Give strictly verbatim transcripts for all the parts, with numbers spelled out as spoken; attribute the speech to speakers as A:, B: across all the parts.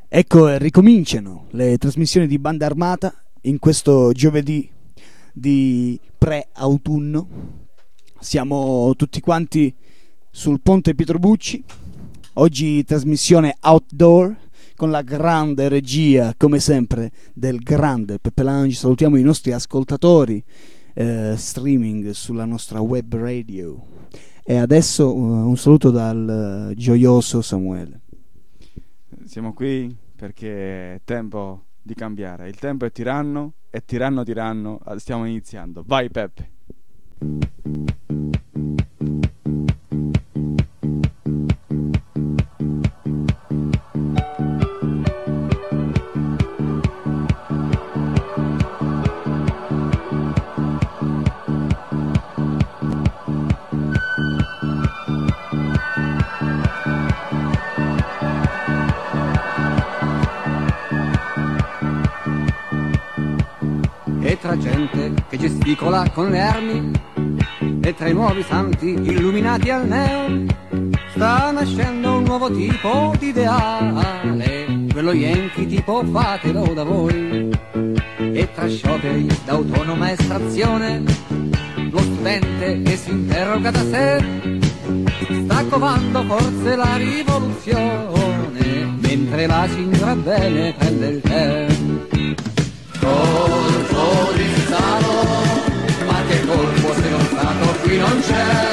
A: Ecco, ricominciano le trasmissioni di Banda Armata in questo giovedì di pre-autunno. Siamo tutti quanti sul ponte Pietro Bucci. Oggi trasmissione outdoor con la grande regia, come sempre, del grande Peppe Lange. Salutiamo i nostri ascoltatori eh, streaming sulla nostra web radio. E adesso uh, un saluto dal uh, gioioso Samuele.
B: Siamo qui perché è tempo di cambiare. Il tempo è tiranno e tiranno tiranno. Stiamo iniziando. Vai Peppe.
C: E tra gente che gesticola con le armi e tra i nuovi santi illuminati al neon sta nascendo un nuovo tipo di ideale, quello yankee tipo fatelo da voi. E tra scioperi d'autonoma estrazione lo studente che si interroga da sé sta covando forse la rivoluzione mentre la signora bene prende il tè. Colpo di Stato, ma che colpo se lo Stato qui non c'è?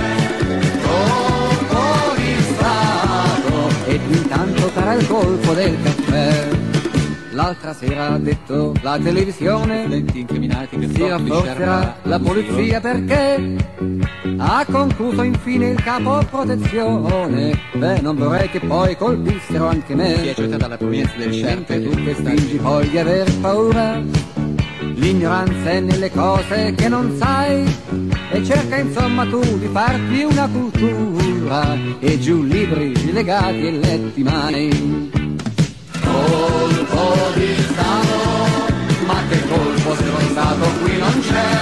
C: Colpo di Stato, ed intanto sarà il colpo del caffè. L'altra sera ha detto la televisione, studenti incriminati che si rafforzerà la polizia perché ha concluso infine il capo protezione. Beh, non vorrei che poi colpissero anche me. Si è accettata dalla provenienza del scienze, tu che fingi poi di aver paura. L'ignoranza è nelle cose che non sai e cerca insomma tu di farti una cultura e giù libri legati e letti mai. Colpo di Stato, ma che colpo se lo Stato qui non c'è?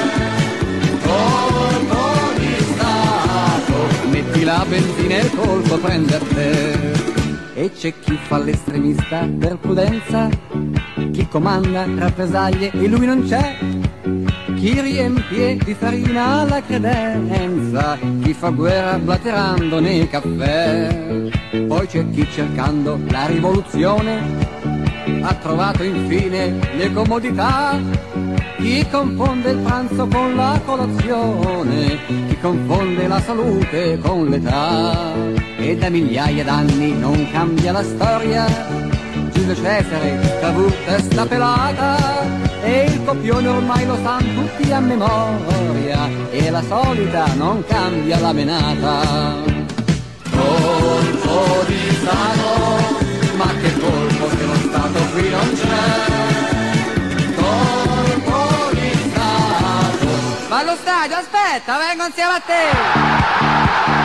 C: Colpo di Stato, metti la benzina e il colpo prende a te. E c'è chi fa l'estremista per prudenza, chi comanda rappresaglie e lui non c'è, chi riempie di farina la credenza, chi fa guerra blaterando nei caffè. Poi c'è chi cercando la rivoluzione ha trovato infine le comodità, chi confonde il pranzo con la colazione, chi confonde la salute con l'età. E da migliaia d'anni non cambia la storia, Giulio Cesare, Cavour, testa pelata, e il copione ormai lo sanno tutti a memoria, e la solita non cambia la menata. Colpo di Stato, ma che colpo se lo Stato qui non c'è? Colpo di Stato. Ma allo stadio, aspetta, vengo insieme a te!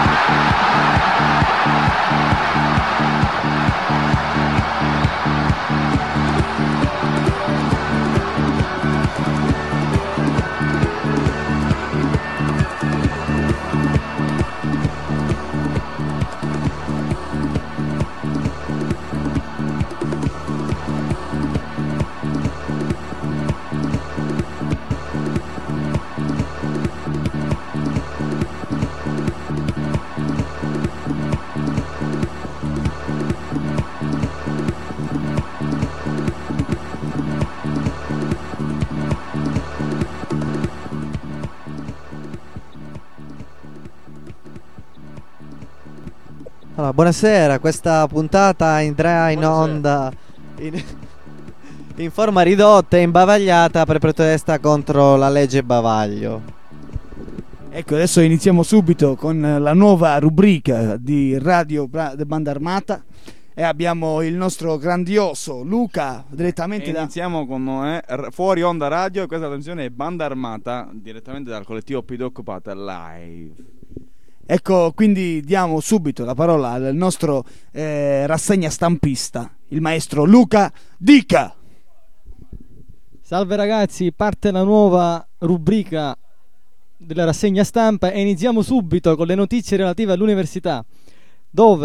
D: Allora, buonasera, questa puntata andrà in onda in, in forma ridotta e imbavagliata per protesta contro la legge bavaglio.
A: Ecco, adesso iniziamo subito con la nuova rubrica di Radio Banda Armata e abbiamo il nostro grandioso Luca direttamente
B: e
A: da...
B: Iniziamo con eh, Fuori Onda Radio e questa attenzione è Banda Armata direttamente dal collettivo P D Occupata Live.
A: Ecco, quindi diamo subito la parola al nostro eh, rassegna stampista, il maestro Luca Dica.
E: Salve ragazzi, parte la nuova rubrica della rassegna stampa e iniziamo subito con le notizie relative all'università, dove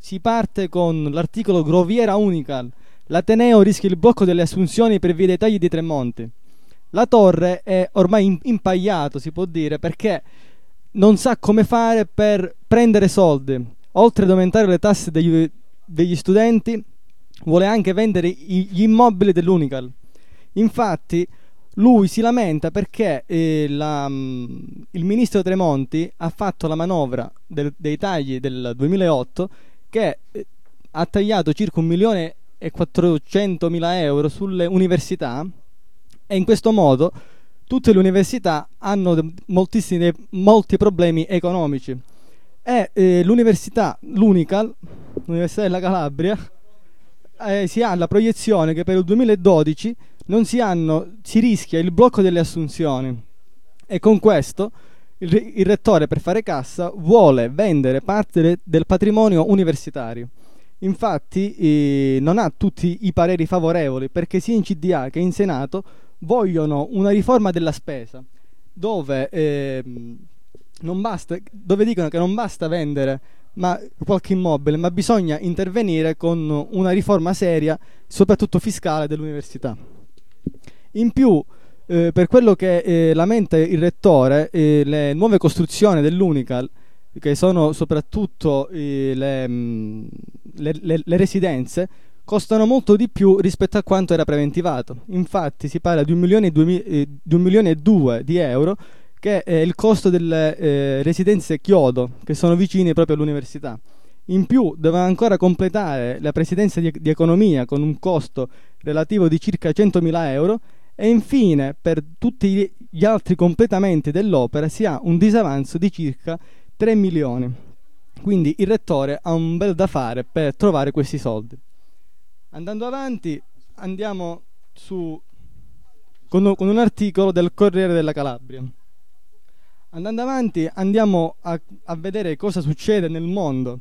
E: si parte con l'articolo Groviera Unical. L'Ateneo rischia il blocco delle assunzioni per via dei tagli di Tremonti. La Torre è ormai impagliato, si può dire, perché non sa come fare per prendere soldi. Oltre ad aumentare le tasse degli, degli studenti, vuole anche vendere gli immobili dell'Unical. Infatti lui si lamenta perché eh, la, il ministro Tremonti ha fatto la manovra del, dei tagli del duemilaotto, che eh, ha tagliato circa un milione e quattrocentomila euro sulle università, e in questo modo tutte le università hanno moltissimi molti problemi economici. E eh, l'università, l'Unical, l'Università della Calabria, eh, si ha la proiezione che per il duemiladodici non si hanno, si rischia il blocco delle assunzioni, e con questo il, il rettore, per fare cassa, vuole vendere parte de, del patrimonio universitario. Infatti eh, non ha tutti i pareri favorevoli, perché sia in C D A che in Senato vogliono una riforma della spesa, dove eh, non basta, dove dicono che non basta vendere ma qualche immobile, ma bisogna intervenire con una riforma seria, soprattutto fiscale, dell'università. In più, eh, per quello che eh, lamenta il rettore, eh, le nuove costruzioni dell'Unical, che sono soprattutto eh, le, mh, le, le, le residenze, costano molto di più rispetto a quanto era preventivato. Infatti si parla di un milione e due, eh, di un milione e due di euro, che è il costo delle eh, residenze Chiodo, che sono vicine proprio all'università. In più deve ancora completare la presidenza di, di economia con un costo relativo di circa centomila euro, e infine per tutti gli altri completamenti dell'opera si ha un disavanzo di circa tre milioni. Quindi il rettore ha un bel da fare per trovare questi soldi. Andando avanti, andiamo su con, con un articolo del Corriere della Calabria. Andando avanti, andiamo a, a vedere cosa succede nel mondo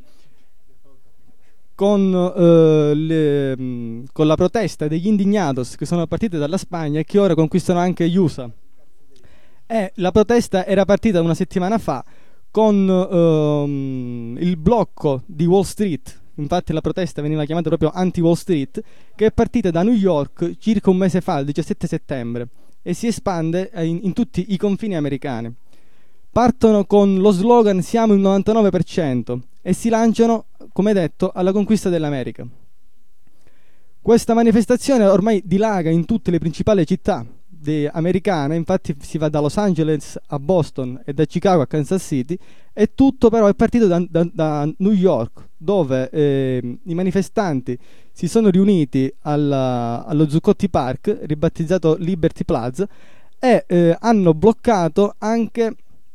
E: con, eh, le, mh, con la protesta degli indignados che sono partiti dalla Spagna e che ora conquistano anche gli U S A. E la protesta era partita una settimana fa con ehm, il blocco di Wall Street. Infatti la protesta veniva chiamata proprio anti-Wall Street, che è partita da New York circa un mese fa, il diciassette settembre, e si espande in, in tutti i confini americani. Partono con lo slogan "Siamo il novantanove per cento" e si lanciano, come detto, alla conquista dell'America. Questa manifestazione ormai dilaga in tutte le principali città americane, infatti si va da Los Angeles a Boston e da Chicago a Kansas City, e tutto però è partito da, da, da New York, dove eh, i manifestanti si sono riuniti alla, allo Zuccotti Park, ribattezzato Liberty Plaza, e eh, hanno bloccato anche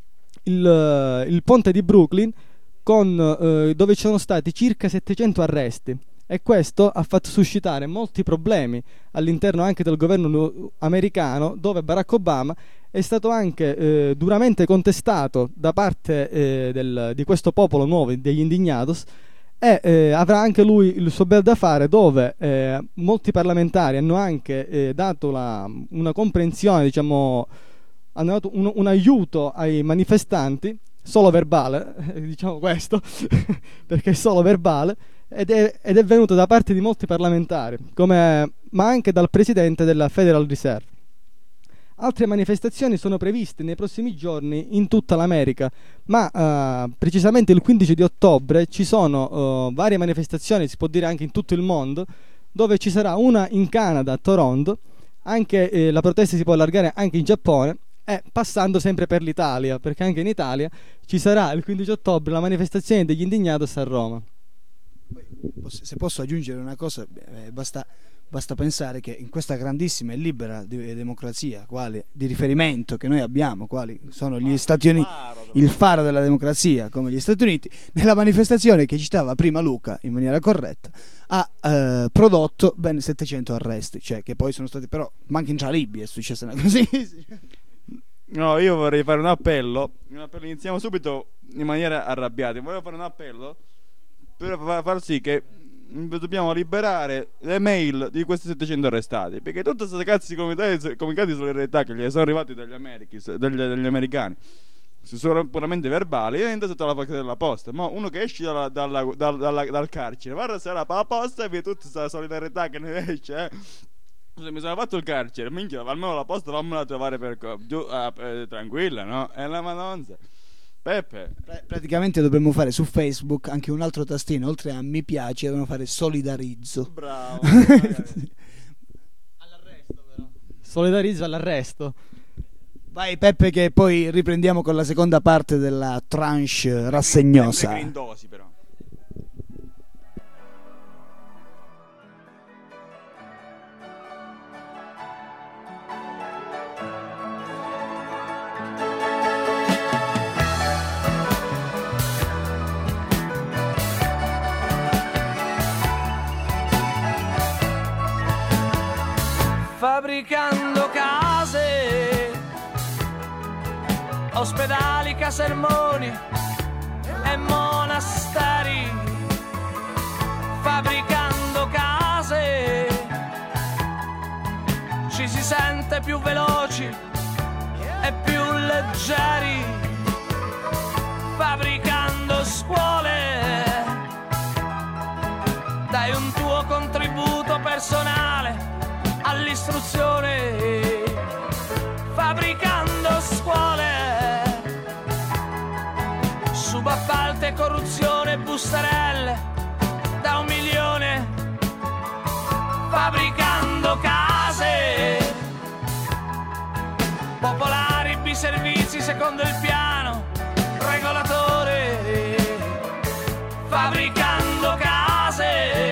E: il, il ponte di Brooklyn, con, eh, dove ci sono stati circa settecento arresti, e questo ha fatto suscitare molti problemi all'interno anche del governo americano, dove Barack Obama è stato anche eh, duramente contestato da parte eh, del, di questo popolo nuovo, degli indignados, e eh, avrà anche lui il suo bel da fare, dove eh, molti parlamentari hanno anche eh, dato la, una comprensione, diciamo, hanno dato un, un aiuto ai manifestanti, solo verbale, eh, diciamo questo, perché è solo verbale, ed è, ed è venuto da parte di molti parlamentari, come, ma anche dal presidente della Federal Reserve. Altre manifestazioni sono previste nei prossimi giorni in tutta l'America, ma eh, precisamente il quindici di ottobre ci sono eh, varie manifestazioni, si può dire anche in tutto il mondo, dove ci sarà una in Canada, a Toronto, anche eh, la protesta si può allargare anche in Giappone, e passando sempre per l'Italia, perché anche in Italia ci sarà il quindici ottobre la manifestazione degli indignados a Roma.
A: Se posso aggiungere una cosa, eh, basta, basta pensare che in questa grandissima e libera de- democrazia quale di riferimento che noi abbiamo, quali sono gli Stati Uniti, il faro della democrazia come gli Stati Uniti, nella manifestazione che citava prima Luca in maniera corretta ha eh, prodotto ben settecento arresti, cioè che poi sono stati, però manca in Libia è successa una così.
B: No, io vorrei fare un appello, un appello, iniziamo subito in maniera arrabbiata. Voglio fare un appello per far sì che dobbiamo liberare le mail di questi settecento arrestati, perché tutti questi cazzi comitati, comunicati sulle realtà che gli sono arrivati dagli, Americans, dagli, dagli americani sono puramente verbali, io entro sotto la pacchetta della posta. Ma uno che esce dalla, dalla, dalla, dalla, dal carcere, guarda se la pa- posta e vede tutta questa solidarietà che ne esce, eh. Se mi sono fatto il carcere, minchia, almeno la posta fammela trovare per co- giù, ah, eh, tranquilla, no? È la madonna. Peppe.
A: Pra- praticamente dovremmo fare su Facebook anche un altro tastino, oltre a mi piace, dovremmo fare solidarizzo.
B: Bravo.
E: All'arresto però. Solidarizzo all'arresto.
A: Vai Peppe che poi riprendiamo con la seconda parte della tranche rassegnosa.
B: Sempre grindosi però.
F: Fabbricando case, ospedali, casermoni e monasteri. Fabbricando case ci si sente più veloci e più leggeri. Fabbricando scuole dai un tuo contributo personale all'istruzione. Fabbricando scuole, subappalti e corruzione, bustarelle da un milione. Fabbricando case popolari, biservizi secondo il piano regolatore. Fabbricando case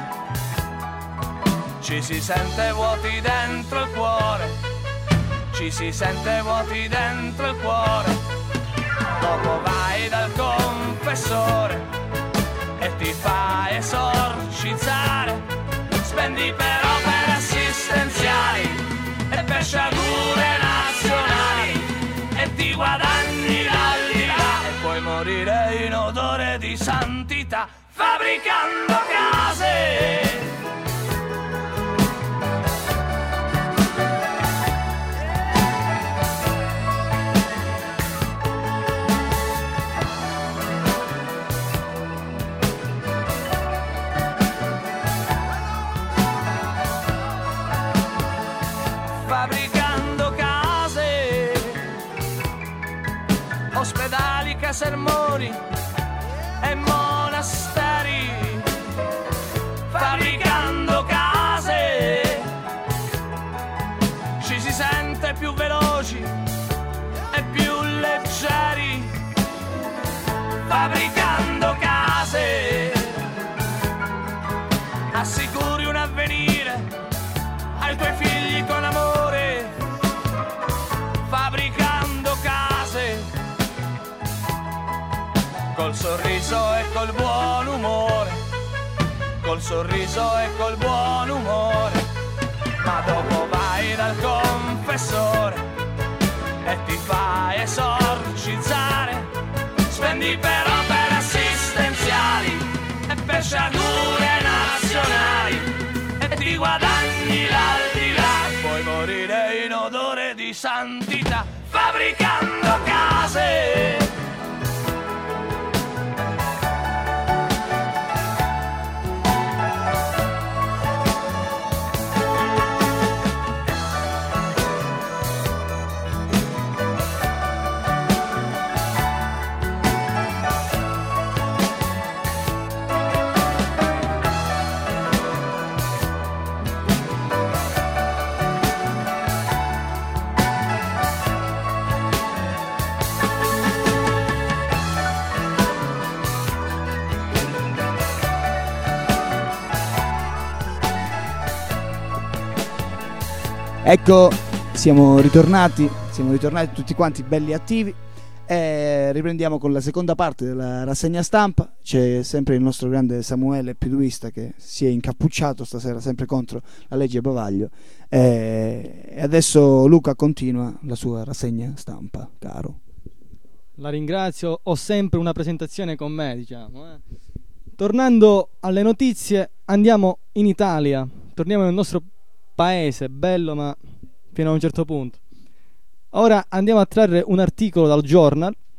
F: ci si sente vuoti dentro il cuore, ci si sente vuoti dentro il cuore. Dopo vai dal confessore e ti fa esorcizzare. Spendi per opere assistenziali e per sciagure nazionali e ti guadagni l'aldilà e puoi morire in odore di santità. Fabbricando case. Fabbricando case, ospedali, casermoni e monasteri. Fabbricando case ci si sente più veloci e più leggeri. Fabbricando case assicuri un avvenire ai tuoi figli con amore. Fabbricando case col sorriso e col buon umore, col sorriso e col buon umore. Ma dopo vai dal confessore e ti fa esorcizzare. Spendi per opere assistenziali e per sciagure nazionali e ti guadagni l'aldilà e puoi morire in odore di santità. Fabbricando case.
A: Ecco, siamo ritornati, siamo ritornati tutti quanti belli attivi e riprendiamo con la seconda parte della rassegna stampa. C'è sempre il nostro grande Samuele Piduista che si è incappucciato stasera sempre contro la legge Bavaglio e adesso Luca continua la sua rassegna stampa, caro.
E: La ringrazio, ho sempre una presentazione con me, diciamo. Eh. Tornando alle notizie, andiamo in Italia, torniamo nel nostro paese, bello ma fino a un certo punto. Ora andiamo a trarre un articolo dal Journal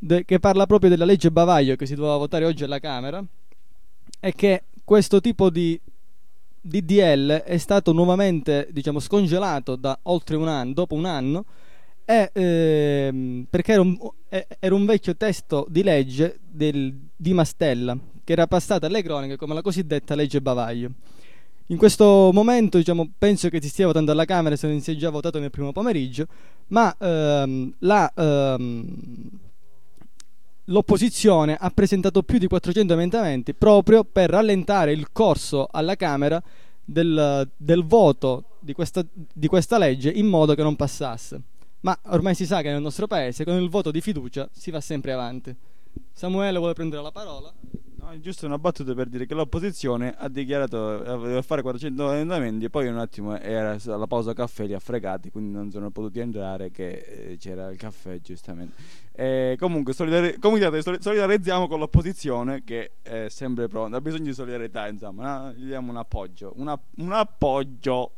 E: de- che parla proprio della legge bavaglio che si doveva votare oggi alla Camera, e che questo tipo di D D L è stato nuovamente, diciamo, scongelato da oltre un anno, dopo un anno, e, ehm, perché era un, era un vecchio testo di legge del, di Mastella, che era passata alle cronache come la cosiddetta legge bavaglio. In questo momento, diciamo, penso che si stia votando alla Camera, se non si è già votato nel primo pomeriggio, ma ehm, la, ehm, l'opposizione ha presentato più di quattrocento emendamenti proprio per rallentare il corso alla Camera del, del voto di questa, di questa legge, in modo che non passasse. Ma ormai si sa che nel nostro paese con il voto di fiducia si va sempre avanti. Samuele vuole prendere la parola?
B: No, è giusto una battuta per dire che l'opposizione ha dichiarato eh, voleva fare quattrocento emendamenti e poi un attimo era alla pausa caffè, li ha fregati, quindi non sono potuti entrare, che eh, c'era il caffè giustamente. E comunque solidari- comunque solidarizziamo con l'opposizione, che è sempre pronta, ha bisogno di solidarietà, insomma, no? Gli diamo un appoggio, una, un appoggio.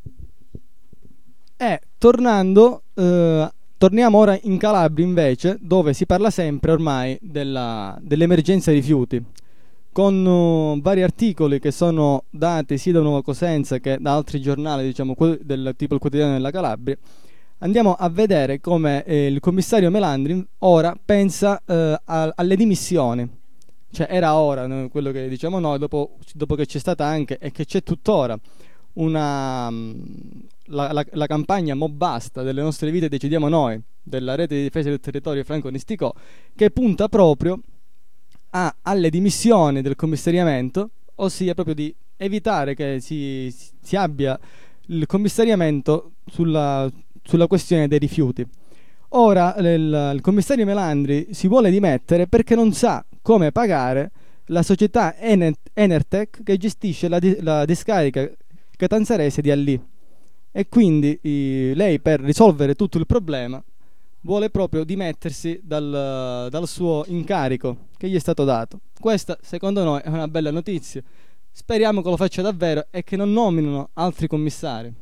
E: E tornando, eh, torniamo ora in Calabria invece, dove si parla sempre ormai della, dell'emergenza rifiuti, con uh, vari articoli che sono dati sia da Nuova Cosenza che da altri giornali, diciamo, del tipo il Quotidiano della Calabria. Andiamo a vedere come eh, il commissario Melandri ora pensa eh, a, alle dimissioni. Cioè era ora, no, quello che diciamo noi, dopo, dopo che c'è stata anche e che c'è tuttora una la, la, la campagna Mo' Basta delle nostre vite decidiamo noi, della rete di difesa del territorio Franco Nisticò, che punta proprio a, alle dimissioni del commissariamento, ossia proprio di evitare che si, si abbia il commissariamento sulla, sulla questione dei rifiuti. Ora il, il commissario Melandri si vuole dimettere perché non sa come pagare la società Ener- Enertech che gestisce la, di- la discarica catanzarese di Allì, e quindi i, lei, per risolvere tutto il problema, vuole proprio dimettersi dal, dal suo incarico che gli è stato dato. Questa secondo noi è una bella notizia, speriamo che lo faccia davvero e che non nominino altri commissari.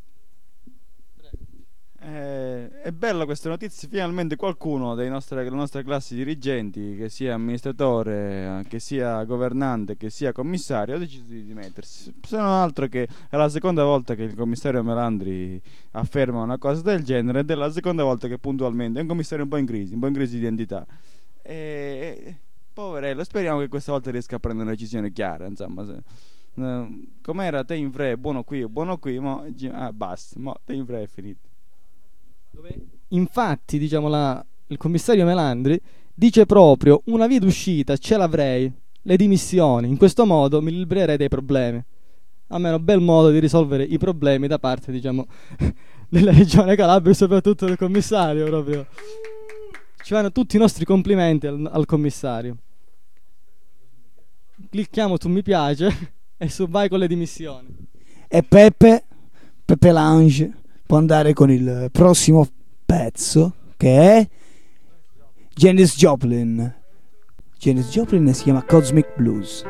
B: Eh, è bella questa notizia, finalmente qualcuno dei nostri, delle nostre classi dirigenti, che sia amministratore, che sia governante, che sia commissario, ha deciso di dimettersi. Se non altro che è la seconda volta che il commissario Melandri afferma una cosa del genere, ed è la seconda volta che puntualmente è un commissario un po' in crisi, un po' in crisi di identità. E, poverello, speriamo che questa volta riesca a prendere una decisione chiara, insomma. Se, eh, com'era te in fre, buono qui, buono qui, mo, ah, basta, mo, te in fre è finito.
E: Infatti, diciamo, la, il commissario Melandri dice proprio: una via d'uscita ce l'avrei, le dimissioni, in questo modo mi libererei dai problemi. Almeno bel modo di risolvere i problemi da parte, diciamo, della regione Calabria e soprattutto del commissario. Proprio ci vanno tutti i nostri complimenti al, al commissario. Clicchiamo su mi piace e su vai con le dimissioni.
A: E Peppe Peppe Lange può andare con il prossimo pezzo, che è Janis Joplin. Janis Joplin si chiama Cosmic Blues.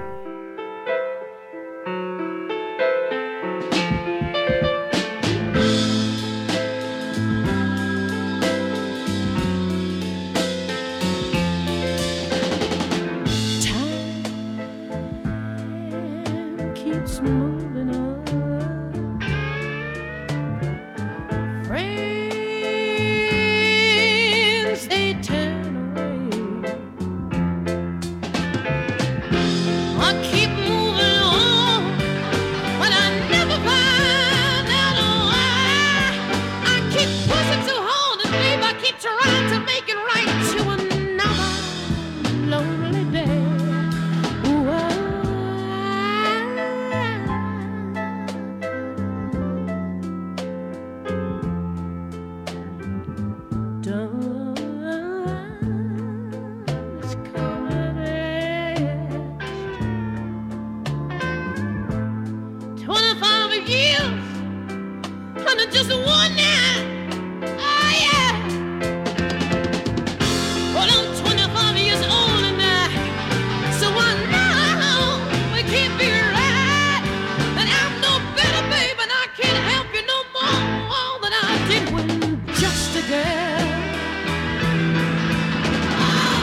G: Ah!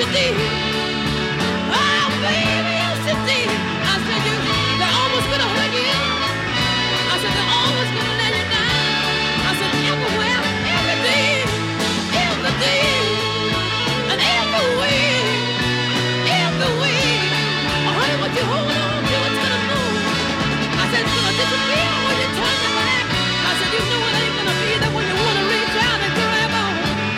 G: you did. Oh, baby, yes, you did. I said, you, they're almost gonna hurt you. I said, they're always gonna let you down. I said, everywhere, every day, every day, and every way, every way. Oh, honey, what you hold on to, it's gonna move. I said, it's gonna disappear when you turn your back. I said, you know it ain't gonna be there when you wanna reach out and grab on.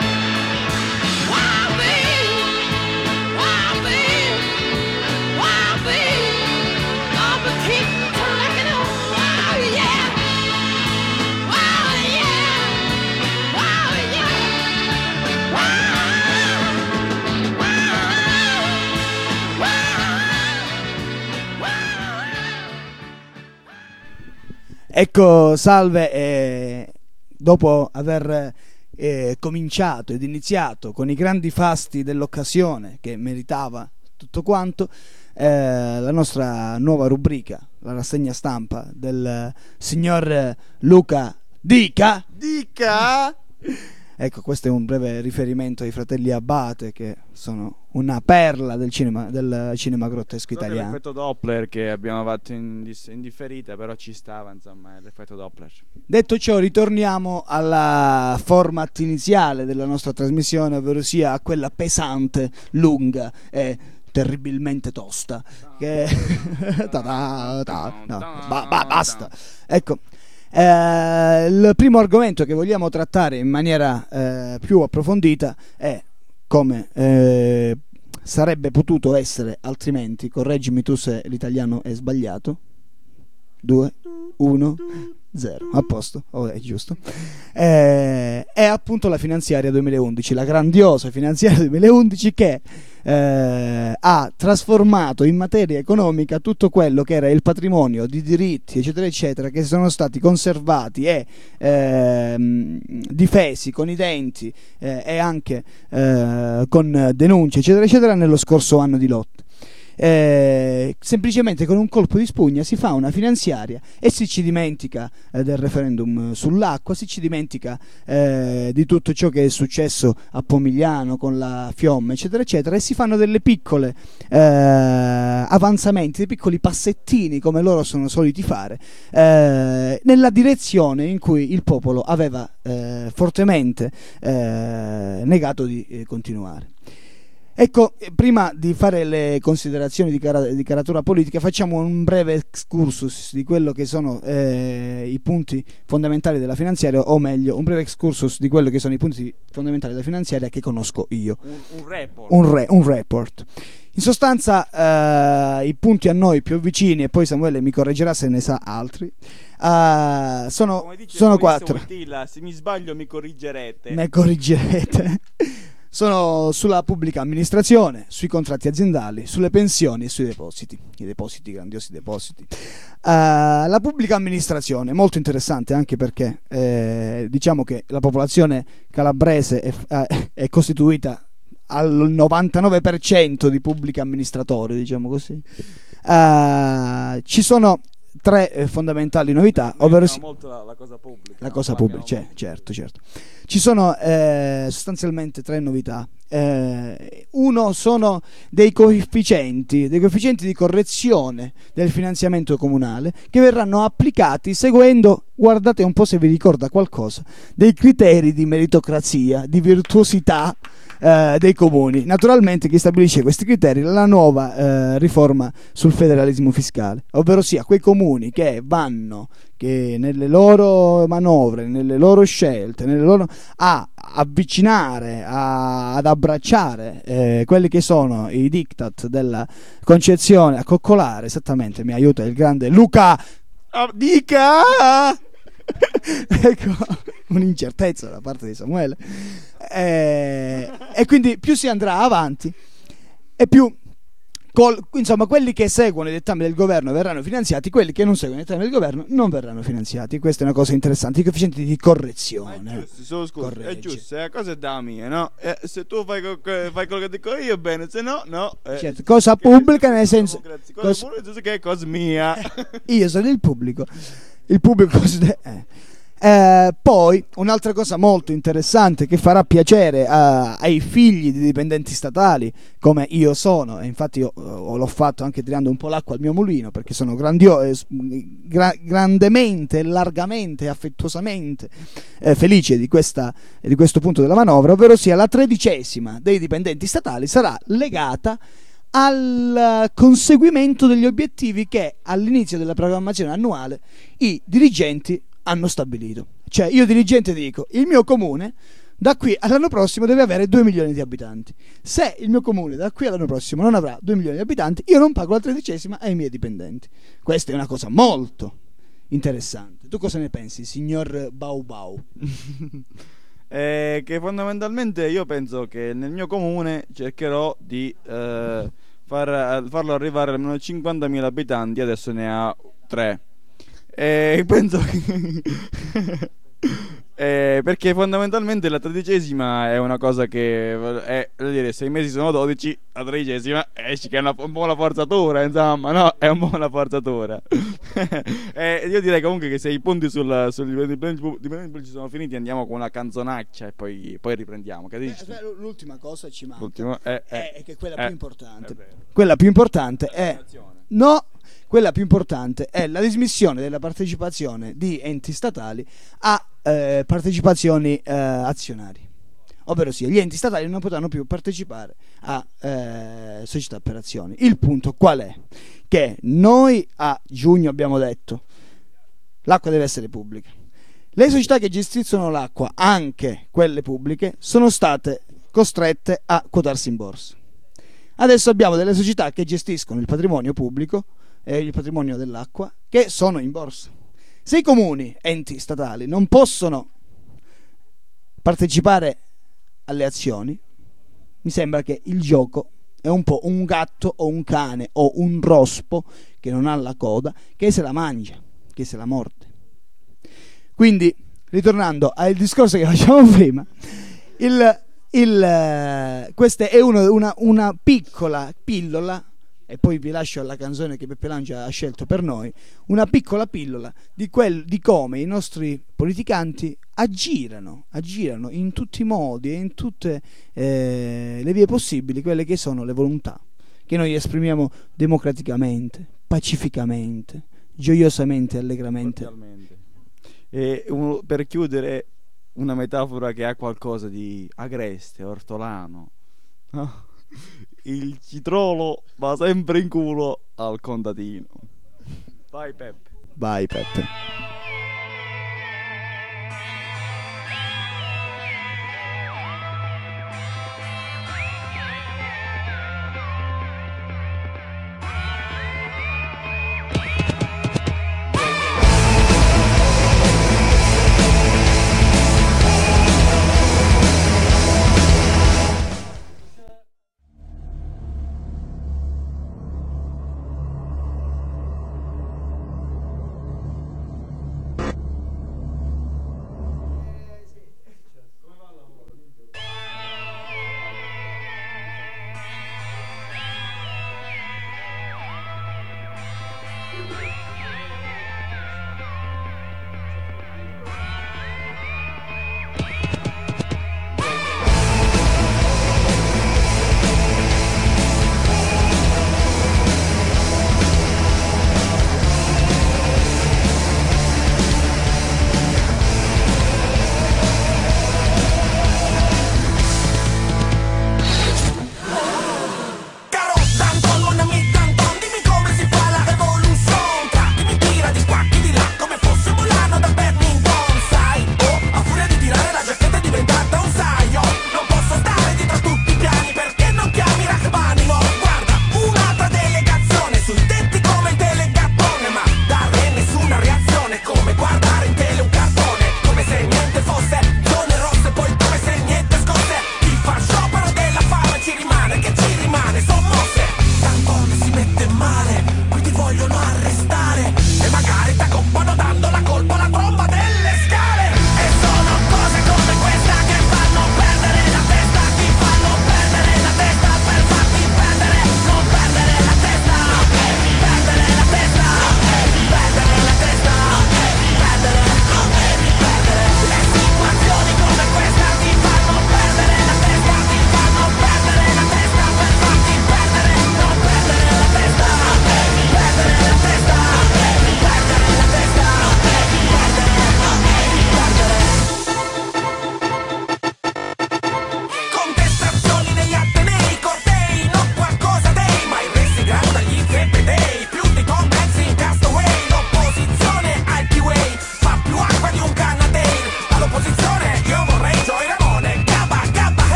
G: Wow, babe, wow, babe, wow, babe, I'm gonna keep trucking on. Wow, yeah, wow, yeah, wow, yeah, wow, wow, wow, wow.
A: Ecco, salve, eh, dopo aver eh, cominciato ed iniziato con i grandi fasti dell'occasione che meritava tutto quanto, eh, la nostra nuova rubrica, la rassegna stampa del signor Luca Dica.
B: Dica!
A: Ecco, questo è un breve riferimento ai fratelli Abate, che sono una perla del cinema, del cinema grottesco
B: Solo
A: italiano.
B: l'effetto Doppler che abbiamo fatto in, dis- in differita, però ci stava, insomma, l'effetto Doppler.
A: Detto ciò, ritorniamo alla format iniziale della nostra trasmissione, ovvero sia a quella pesante, lunga e terribilmente tosta. Che... Ta-da, ta, no, ba- ba- basta. Ecco, eh, il primo argomento che vogliamo trattare in maniera eh, più approfondita è come eh, sarebbe potuto essere altrimenti. Correggimi tu se l'italiano è sbagliato. Due, uno, zero, a posto, oh, è giusto. Eh, è appunto la finanziaria duemilaundici, la grandiosa finanziaria duemilaundici che eh, ha trasformato in materia economica tutto quello che era il patrimonio di diritti, eccetera, eccetera, che sono stati conservati e ehm, difesi con i denti eh, e anche eh, con denunce, eccetera, eccetera, nello scorso anno di lotta. Eh, semplicemente con un colpo di spugna si fa una finanziaria e si ci dimentica eh, del referendum sull'acqua, si ci dimentica eh, di tutto ciò che è successo a Pomigliano con la Fiemme, eccetera, eccetera, e si fanno delle piccole eh, avanzamenti, dei piccoli passettini, come loro sono soliti fare, eh, nella direzione in cui il popolo aveva eh, fortemente eh, negato di eh, continuare. Ecco, prima di fare le considerazioni di, cara- di caratura politica, facciamo un breve excursus di quello che sono eh, i punti fondamentali della finanziaria, o meglio, un breve excursus di quello che sono i punti fondamentali della finanziaria che conosco io.
B: Un, un report.
A: Un, re- un report. In sostanza, eh, i punti a noi più vicini, e poi Samuele mi correggerà se ne sa altri, eh, sono,
B: Come dice
A: sono
B: il
A: quattro.
B: Wojtyla, se mi sbaglio mi corrigerete.
A: Me corrigerete. Sono sulla pubblica amministrazione, sui contratti aziendali, sulle pensioni e sui depositi. I depositi, grandiosi depositi. Uh, la pubblica amministrazione è molto interessante, anche perché eh, diciamo che la popolazione calabrese è, eh, è costituita al novantanove per cento di pubblici amministratori, diciamo così. Uh, ci sono tre eh, fondamentali novità,
B: Noi
A: ovvero
B: amiamo
A: si-
B: molto la, la cosa pubblica.
A: la cosa
B: no?
A: pubblica,
B: Amiamo
A: cioè, certo, certo. Ci sono eh, sostanzialmente tre novità. Eh, uno sono dei coefficienti, dei coefficienti di correzione del finanziamento comunale che verranno applicati seguendo, guardate un po' se vi ricorda qualcosa, dei criteri di meritocrazia, di virtuosità eh, dei comuni. Naturalmente chi stabilisce questi criteri è la nuova eh, riforma sul federalismo fiscale, ovvero sia quei comuni che vanno che nelle loro manovre, nelle loro scelte, nelle loro a avvicinare, a, ad abbracciare eh, quelli che sono i diktat della concezione, a coccolare, esattamente, mi aiuta il grande Luca
B: Ah, dica!
A: ecco, un'incertezza da parte di Samuele, eh, e quindi più si andrà avanti e più col, insomma, quelli che seguono i dettami del governo verranno finanziati, quelli che non seguono i dettami del governo non verranno finanziati. Questa è una cosa interessante, i coefficienti di
B: Ma è
A: correzione.
B: giusto, solo scusa, è
A: Corregge.
B: giusto, se la cosa è da mia, no? Eh, se tu fai, co- co- fai quello che dico io, bene, se no, no. Eh,
A: Certo, cosa
B: che-
A: pubblica nel senso-
B: Cosa
A: cosa-
B: pubblica nel senso che è cosa mia.
A: Io sono il pubblico, il pubblico consider- eh. Eh, poi un'altra cosa molto interessante che farà piacere a- ai figli di dipendenti statali come io sono, e infatti io eh, l'ho fatto anche tirando un po' l'acqua al mio mulino, perché sono grandio- eh, s- gra- grandemente, largamente, affettuosamente eh, felice di, questa, di questo punto della manovra, ovvero sia la tredicesima dei dipendenti statali sarà legata al conseguimento degli obiettivi che all'inizio della programmazione annuale i dirigenti hanno stabilito. Cioè io dirigente dico: il mio comune da qui all'anno prossimo deve avere due milioni di abitanti. Se il mio comune da qui all'anno prossimo non avrà due milioni di abitanti, io non pago la tredicesima ai miei dipendenti. Questa è una cosa molto interessante. Tu cosa ne pensi, signor Bau Bau?
B: Eh, che fondamentalmente io penso che nel mio comune cercherò di eh, far, farlo arrivare almeno a cinquantamila abitanti, adesso ne ha tre. E penso che eh, perché fondamentalmente la tredicesima è una cosa che è, voglio dire, sei mesi sono dodici, la tredicesima esci che è una, un po' una forzatura, insomma, no? È un po' una forzatura. E io direi comunque che se i punti sul, sui dipendenti pubblici sono finiti, andiamo con una canzonaccia e poi, poi riprendiamo. Che dici?
A: Eh, l'ultima cosa ci manca.
B: L'ultimo è,
A: è, è che quella
B: è,
A: più importante.
B: è vero.
A: Quella più importante è no. Quella più importante è la dismissione della partecipazione di enti statali a eh, partecipazioni eh, azionarie, ovvero sia gli enti statali non potranno più partecipare a eh, società per azioni. Il punto qual è? Che noi a giugno abbiamo detto l'acqua deve essere pubblica. Le società che gestiscono l'acqua, anche quelle pubbliche, sono state costrette a quotarsi in borsa. Adesso abbiamo delle società che gestiscono il patrimonio pubblico, il patrimonio dell'acqua, che sono in borsa. Se i comuni, enti statali, non possono partecipare alle azioni, mi sembra che il gioco è un po' un gatto o un cane o un rospo che non ha la coda, che se la mangia, che se la morde. Quindi, ritornando al discorso che facevamo prima, il, il, questa è uno, una, una piccola pillola, e poi vi lascio la canzone che Beppe Lancia ha scelto per noi, una piccola pillola di, quel, di come i nostri politicanti aggirano, aggirano in tutti i modi e in tutte eh, le vie possibili quelle che sono le volontà che noi esprimiamo democraticamente, pacificamente, gioiosamente, allegramente.
B: E un, per chiudere, una metafora che ha qualcosa di agreste, ortolano, no? Il citrolo va sempre in culo al contadino. Vai Peppe.
A: Vai Peppe.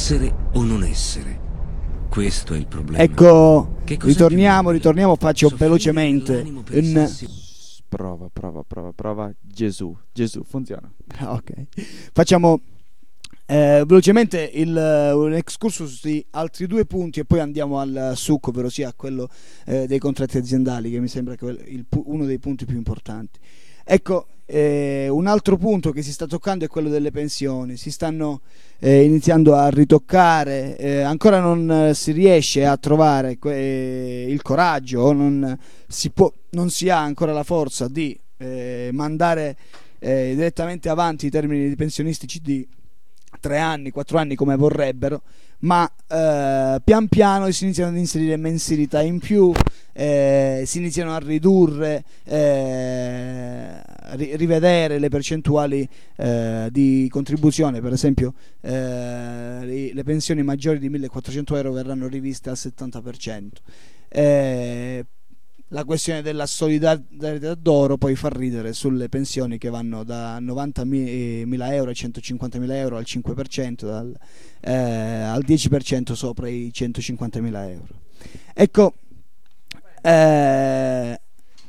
H: Essere o non essere? Questo è il problema.
A: Ecco,
H: Che cos'è
A: ritorniamo,
H: più
A: ritorniamo, faccio
H: soffrire
A: velocemente
H: dell'animo per
A: un...
H: sensi-
B: Prova, prova, prova, prova. Gesù, Gesù, funziona.
A: Ok, facciamo eh, velocemente il, un excursus di altri due punti e poi andiamo al succo, ovvero sia quello eh, dei contratti aziendali, che mi sembra che è il, uno dei punti più importanti. Ecco, eh, un altro punto che si sta toccando è quello delle pensioni. Si stanno eh, iniziando a ritoccare, eh, ancora non eh, si riesce a trovare que- il coraggio, o non si può, non si ha ancora la forza di eh, mandare eh, direttamente avanti i termini di pensionistici di tre anni, quattro anni come vorrebbero, ma eh, pian piano si iniziano ad inserire mensilità in più, eh, si iniziano a ridurre, eh, ri- rivedere le percentuali eh, di contribuzione. Per esempio eh, le, le pensioni maggiori di millequattrocento euro verranno riviste al settanta per cento. eh, La questione della solidarietà d'oro poi fa ridere sulle pensioni che vanno da novantamila euro a centocinquantamila euro al cinque per cento, dal, eh, al dieci per cento sopra i centocinquantamila euro. Ecco, eh,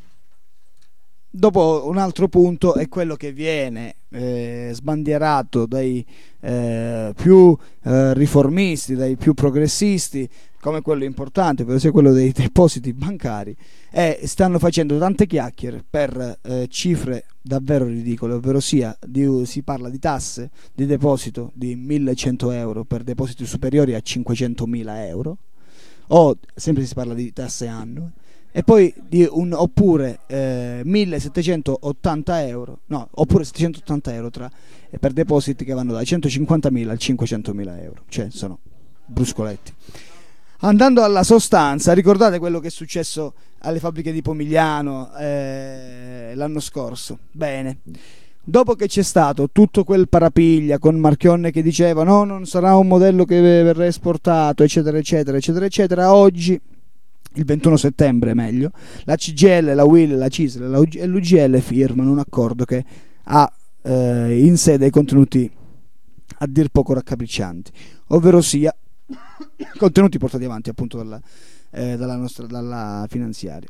A: dopo un altro punto è quello che viene eh, sbandierato dai eh, più eh, riformisti, dai più progressisti, come quello importante, per esempio quello dei depositi bancari, e stanno facendo tante chiacchiere per eh, cifre davvero ridicole, ovvero sia di, si parla di tasse di deposito di millecento euro per depositi superiori a cinquecentomila euro, o sempre si parla di tasse annue, e poi di un oppure eh, millesettecentottanta euro, no, oppure settecentottanta euro tra, eh, per depositi che vanno da centocinquantamila al cinquecentomila euro, cioè sono bruscoletti. Andando alla sostanza, ricordate quello che è successo alle fabbriche di Pomigliano eh, l'anno scorso? Bene, dopo che c'è stato tutto quel parapiglia con Marchionne che diceva no, non sarà un modello che verrà esportato, eccetera, eccetera, eccetera, eccetera, oggi, il ventuno settembre meglio, la C G I L, la U I L, la C I S L e l'U G L firmano un accordo che ha eh, in sé dei contenuti a dir poco raccapriccianti, ovvero sia contenuti portati avanti appunto dalla, eh, dalla nostra dalla finanziaria.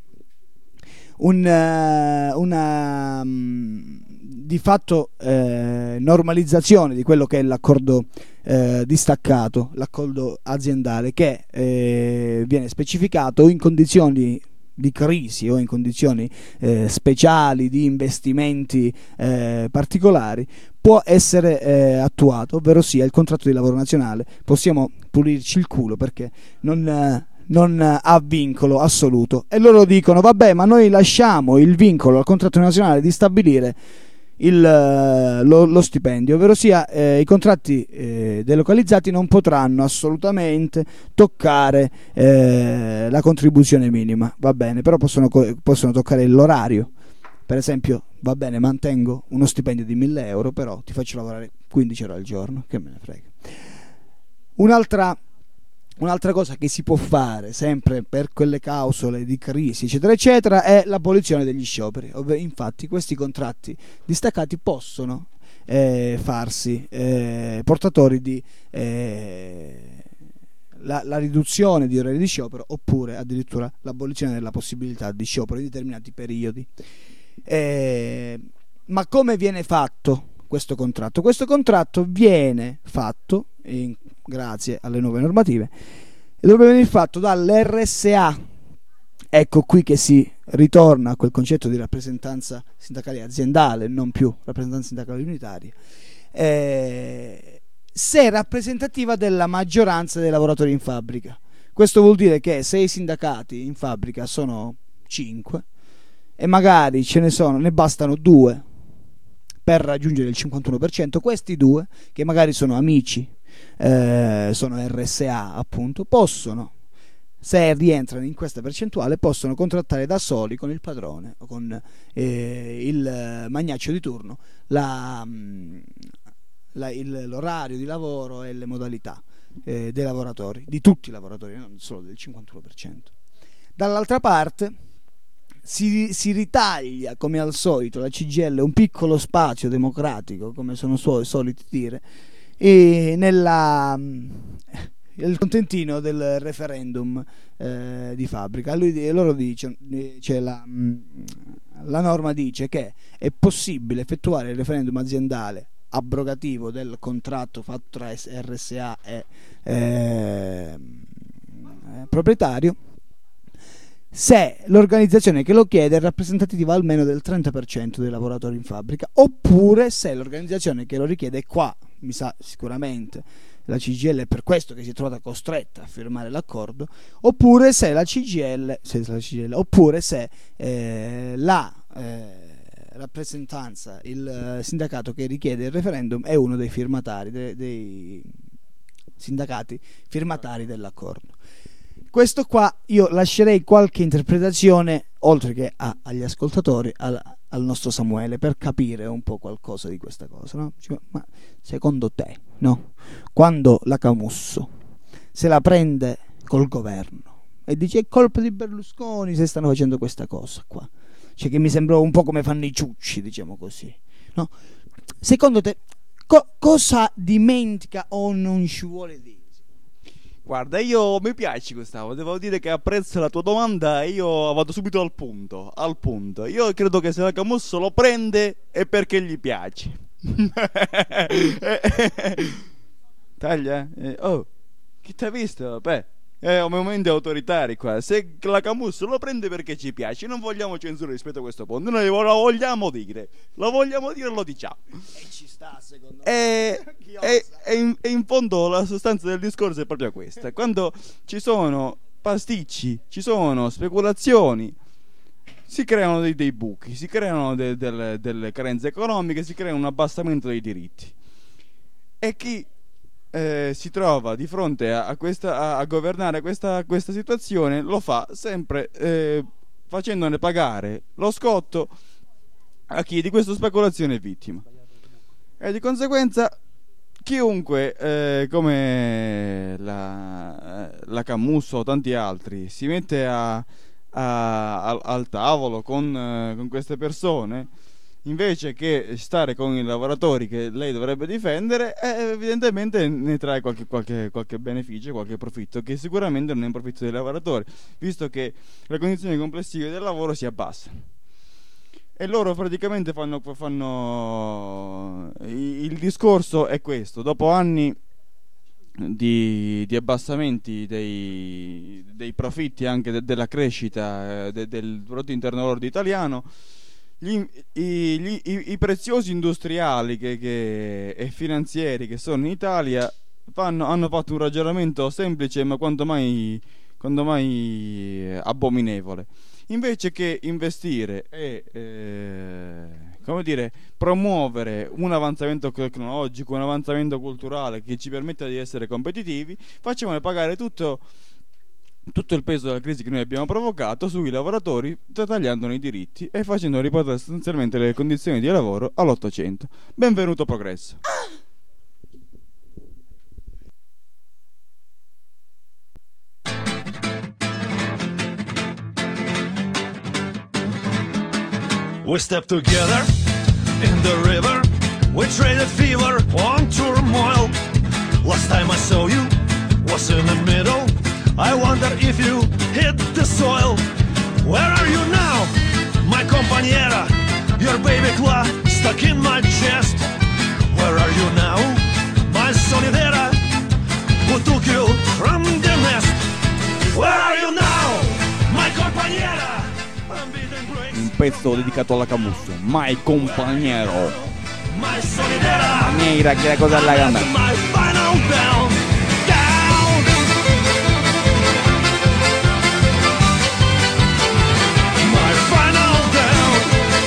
A: Un, uh, una um, di fatto eh, normalizzazione di quello che è l'accordo eh, distaccato, l'accordo aziendale, che eh, viene specificato in condizioni di crisi o in condizioni eh, speciali di investimenti eh, particolari, può essere eh, attuato, ovvero sia il contratto di lavoro nazionale. Possiamo pulirci il culo perché non, eh, non ha vincolo assoluto, e loro dicono vabbè, ma noi lasciamo il vincolo al contratto nazionale di stabilire il, lo, lo stipendio, ovvero sia eh, i contratti eh, delocalizzati non potranno assolutamente toccare eh, la contribuzione minima, va bene, però possono, possono toccare l'orario. Per esempio, va bene, mantengo uno stipendio di mille euro, però ti faccio lavorare quindici ore al giorno, che me ne frega. Un'altra Un'altra cosa che si può fare, sempre per quelle clausole di crisi, eccetera, eccetera, è l'abolizione degli scioperi. Infatti questi contratti distaccati possono eh, farsi eh, portatori di eh, la, la riduzione di orari di sciopero, oppure addirittura l'abolizione della possibilità di sciopero in determinati periodi. Eh, ma come viene fatto questo contratto? Questo contratto viene fatto in, grazie alle nuove normative, e dovrebbe venire fatto dall'R S A. Ecco qui che si ritorna a quel concetto di rappresentanza sindacale aziendale, non più rappresentanza sindacale unitaria, eh, se rappresentativa della maggioranza dei lavoratori in fabbrica. Questo vuol dire che se i sindacati in fabbrica sono cinque e magari ce ne sono, ne bastano due per raggiungere il cinquantuno per cento, questi due, che magari sono amici, eh, sono R S A appunto, possono, se rientrano in questa percentuale, possono contrattare da soli con il padrone o con eh, il magnaccio di turno la, la, il, l'orario di lavoro e le modalità eh, dei lavoratori, di tutti i lavoratori, non solo del cinquantuno per cento. Dall'altra parte Si, si ritaglia, come al solito, la C G I L un piccolo spazio democratico, come sono suoi soliti dire, e nella il contentino del referendum eh, di Fabbrica. Lui, loro dicono, cioè la, la norma dice che è possibile effettuare il referendum aziendale abrogativo del contratto fatto tra R S A e eh, proprietario se l'organizzazione che lo chiede è rappresentativa almeno del trenta per cento dei lavoratori in fabbrica, oppure se l'organizzazione che lo richiede è qua, mi sa sicuramente la C G I L, è per questo che si è trovata costretta a firmare l'accordo, oppure se la C G I L, se la C G I L oppure se eh, la eh, rappresentanza, il eh, sindacato che richiede il referendum è uno dei firmatari, de, dei sindacati firmatari dell'accordo. Questo qua io lascerei qualche interpretazione, oltre che a, agli ascoltatori, al, al nostro Samuele, per capire un po' qualcosa di questa cosa, no? Ma secondo te, no? Quando la Camusso se la prende col governo e dice è colpa di Berlusconi se stanno facendo questa cosa qua, cioè che mi sembra un po' come fanno i ciucci, diciamo così, no? Secondo te co- cosa dimentica o non ci vuole dire?
B: Guarda, io mi piace Gustavo, devo dire che apprezzo la tua domanda e io vado subito al punto, al punto. Io credo che se la Camusso lo prende è perché gli piace. Taglia? Eh, oh, chi t'ha visto? Beh, è un momento autoritari qua. Se la Camusso lo prende perché ci piace, non vogliamo censura rispetto a questo punto. Noi lo vogliamo dire, lo vogliamo dire, lo diciamo.
A: E ci sta, secondo
B: E,
A: me.
B: e, e, in, e in fondo la sostanza del discorso è proprio questa. Quando ci sono pasticci, ci sono speculazioni, si creano dei, dei buchi, si creano de, de, delle carenze economiche, si crea un abbassamento dei diritti. E chi eh, si trova di fronte a, a, questa, a, a governare questa, questa situazione lo fa sempre eh, facendone pagare lo scotto a chi di questa speculazione è vittima. E di conseguenza chiunque eh, come la, la Camusso o tanti altri si mette a, a, al, al tavolo con, eh, con queste persone, invece che stare con i lavoratori che lei dovrebbe difendere, eh, evidentemente ne trae qualche, qualche, qualche beneficio, qualche profitto, che sicuramente non è in profitto dei lavoratori, visto che le condizioni complessive del lavoro si abbassano. E loro praticamente fanno, fanno il discorso è questo: dopo anni di, di abbassamenti dei, dei profitti, anche de, della crescita eh, de, del prodotto interno lordo italiano, gli, i, gli, i, i preziosi industriali che, che, e finanzieri che sono in Italia fanno, hanno fatto un ragionamento semplice ma quanto mai, quanto mai abominevole. Invece che investire e eh, come dire, promuovere un avanzamento tecnologico, un avanzamento culturale che ci permetta di essere competitivi, facciamo pagare tutto, tutto il peso della crisi che noi abbiamo provocato sui lavoratori, tagliandone i diritti e facendo riportare sostanzialmente le condizioni di lavoro all'Ottocento. Benvenuto progresso.
I: We stepped together in the river. We traded fever on turmoil. Last time I saw you was in the middle. I wonder if you hit the soil. Where are you now, my compañera? Your baby claw stuck in my chest. Where are you now, my sonidera, who took you from the nest? Where are you now, my compañera?
B: Un pezzo dedicato alla Camusso, My Compañero.
I: My sonidera,
B: Mira che cosa alla gamba.
I: my final down, down. My final down.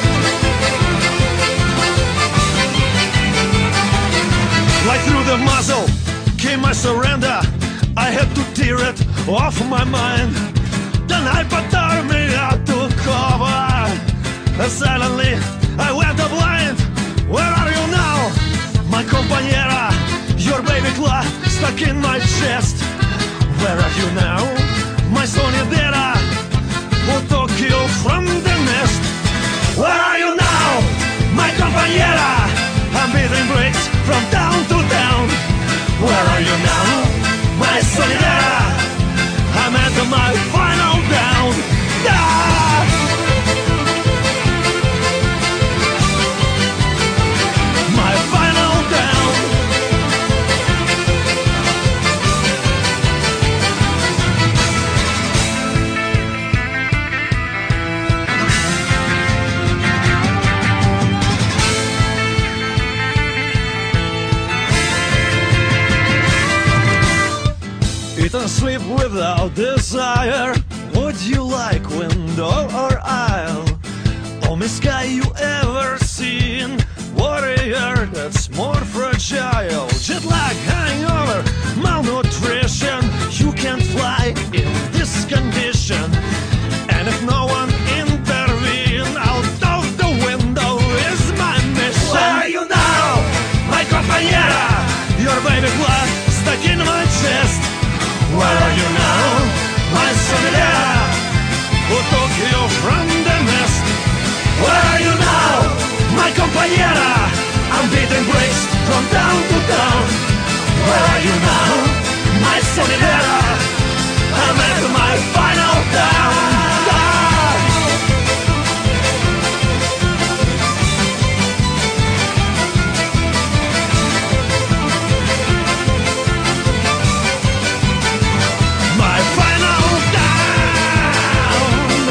I: Like through the muzzle came my surrender. I had to tear it off my mind. Then I put me out to cover. And suddenly I went blind. Where are you now, my compañera? Your baby claw stuck in my chest. Where are you now, my sonidera, who took you from the nest? Where are you now, my compañera? I'm beating bricks from town to town. sit and sleep without desire? Would you like window or aisle? Only sky you ever seen? Warrior that's more fragile. Jet lag, hangover, malnutrition. You can't fly in this condition. And if no one intervene, out of the window is my mission. Where are you now, my compañera? Your baby blood stuck in my chest. Where are you now, my solidera, who took you from the nest? Where are you now, my compañera? I'm beating bricks from town to town. Where are you now, my solidera? I'm at my final down. My final down.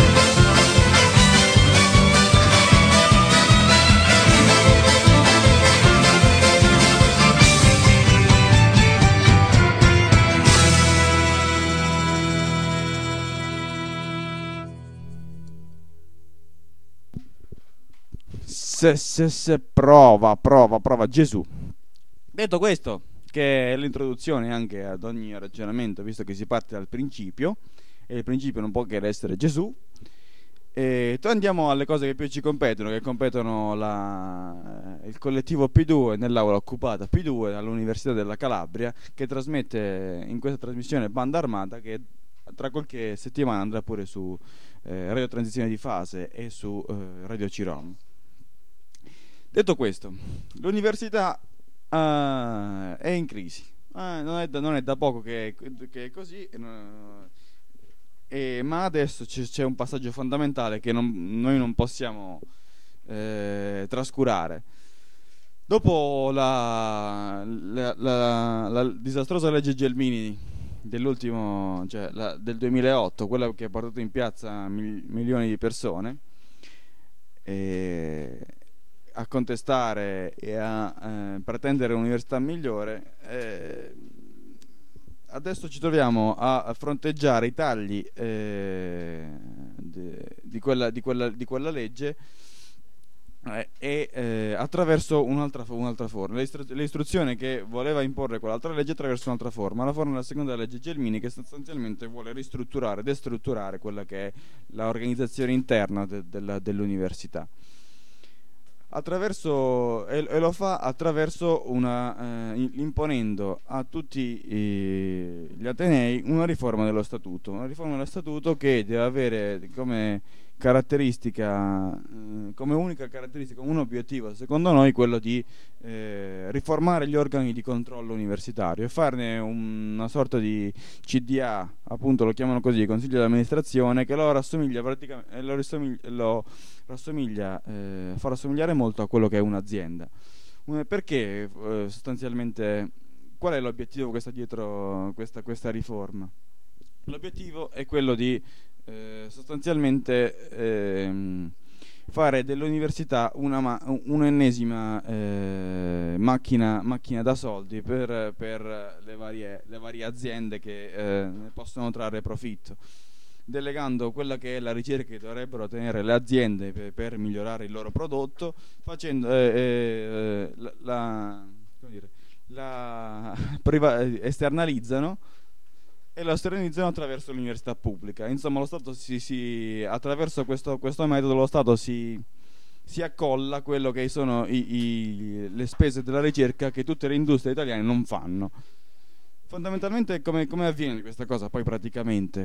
B: Se, se, se, prova, prova, prova Gesù. Detto questo, che è l'introduzione anche ad ogni ragionamento, visto che si parte dal principio, e il principio non può che essere Gesù, e andiamo alle cose che più ci competono, che competono la, il collettivo P due nell'aula occupata P due all'Università della Calabria, che trasmette in questa trasmissione Banda Armata, che tra qualche settimana andrà pure su eh, Radio Transizione di Fase e su eh, Radio Cirom. Detto questo, l'università uh, è in crisi, uh, non, è da, non è da poco che, che è così, uh, e, ma adesso c'è, c'è un passaggio fondamentale che non, noi non possiamo eh, trascurare. Dopo la, la, la, la disastrosa legge Gelmini dell'ultimo, cioè la, del duemilaotto, quella che ha portato in piazza mil, milioni di persone, e a contestare e a eh, pretendere un'università migliore, eh, adesso ci troviamo a, a fronteggiare i tagli eh, di, di, quella, di, quella, di quella legge eh, e eh, attraverso un'altra, un'altra forma, l'istru- l'istruzione che voleva imporre quell'altra legge attraverso un'altra forma, la forma della seconda legge Gelmini, che sostanzialmente vuole ristrutturare, destrutturare quella che è l'organizzazione interna de- della, dell'università. Attraverso, e, e lo fa attraverso una eh, imponendo a tutti i, gli atenei una riforma dello statuto, una riforma dello statuto che deve avere come caratteristica, eh, come unica caratteristica, un obiettivo secondo noi, quello di eh, riformare gli organi di controllo universitario e farne una sorta di C D A, appunto lo chiamano così, consiglio di amministrazione, che lo rassomiglia praticamente lo, rassomiglia, lo rassomiglia eh, fa rassomigliare molto a quello che è un'azienda. Perché eh, sostanzialmente qual è l'obiettivo che sta dietro questa, questa riforma? L'obiettivo è quello di eh, sostanzialmente ehm, fare dell'università una ma- un'ennesima eh, macchina, macchina da soldi per, per le, varie, le varie aziende che eh, ne possono trarre profitto, delegando quella che è la ricerca che dovrebbero tenere le aziende per, per migliorare il loro prodotto, facendo eh, eh, la, la, come dire, la priva- esternalizzano e lo esternalizzano attraverso l'università pubblica. Insomma, lo Stato si, si attraverso questo, questo metodo lo Stato si, si accolla quello che sono i, i, le spese della ricerca che tutte le industrie italiane non fanno. Fondamentalmente come, come avviene questa cosa poi praticamente?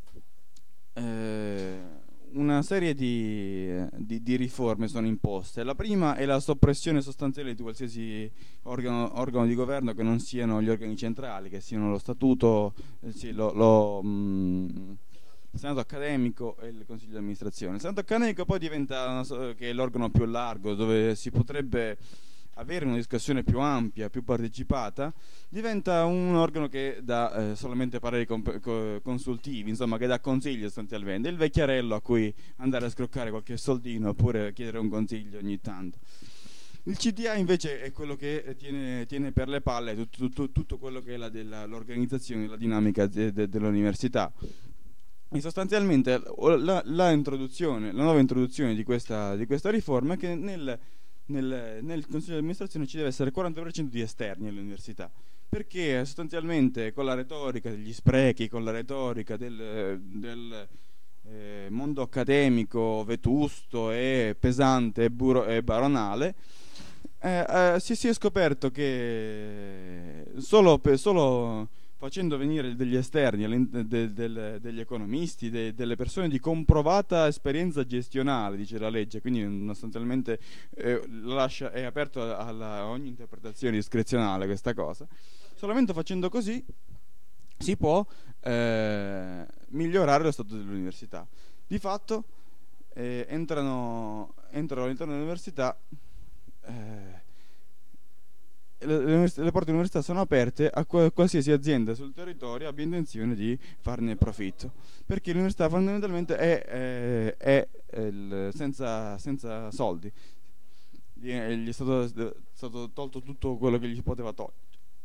B: Eh, una serie di, di, di riforme sono imposte. La prima è la soppressione sostanziale di qualsiasi organo, organo di governo che non siano gli organi centrali, che siano lo statuto, eh, sì, lo, lo mh, il senato accademico e il consiglio di amministrazione. Il senato accademico poi diventa una, che è l'organo più largo, dove si potrebbe avere una discussione più ampia, più partecipata, diventa un organo che dà eh, solamente pareri comp- co- consultivi, insomma, che dà consigli sostanzialmente, il vecchiarello a cui andare a scroccare qualche soldino oppure chiedere un consiglio ogni tanto. Il C D A invece è quello che tiene, tiene per le palle tutto, tutto, tutto quello che è la, della, l'organizzazione, la dinamica de, de, dell'università. E sostanzialmente la, la, introduzione, la nuova introduzione di questa, di questa riforma è che nel, nel, nel Consiglio di amministrazione ci deve essere il quaranta per cento di esterni all'università, perché sostanzialmente con la retorica degli sprechi, con la retorica del, del eh, mondo accademico vetusto e pesante e, buro, e baronale, eh, eh, si, si è scoperto che solo, per, solo facendo venire degli esterni, de, de, degli economisti, de, delle persone di comprovata esperienza gestionale, dice la legge, quindi sostanzialmente eh, lascia, è aperto alla, a ogni interpretazione discrezionale questa cosa. Solamente facendo così si può eh, migliorare lo stato dell'università. Di fatto eh, entrano, entrano all'interno dell'università eh, Le, le porte dell'università sono aperte a qualsiasi azienda sul territorio abbia intenzione di farne profitto, perché l'università fondamentalmente è, è, è, è il, senza, senza soldi, gli è stato, è stato tolto tutto quello che gli poteva togliere.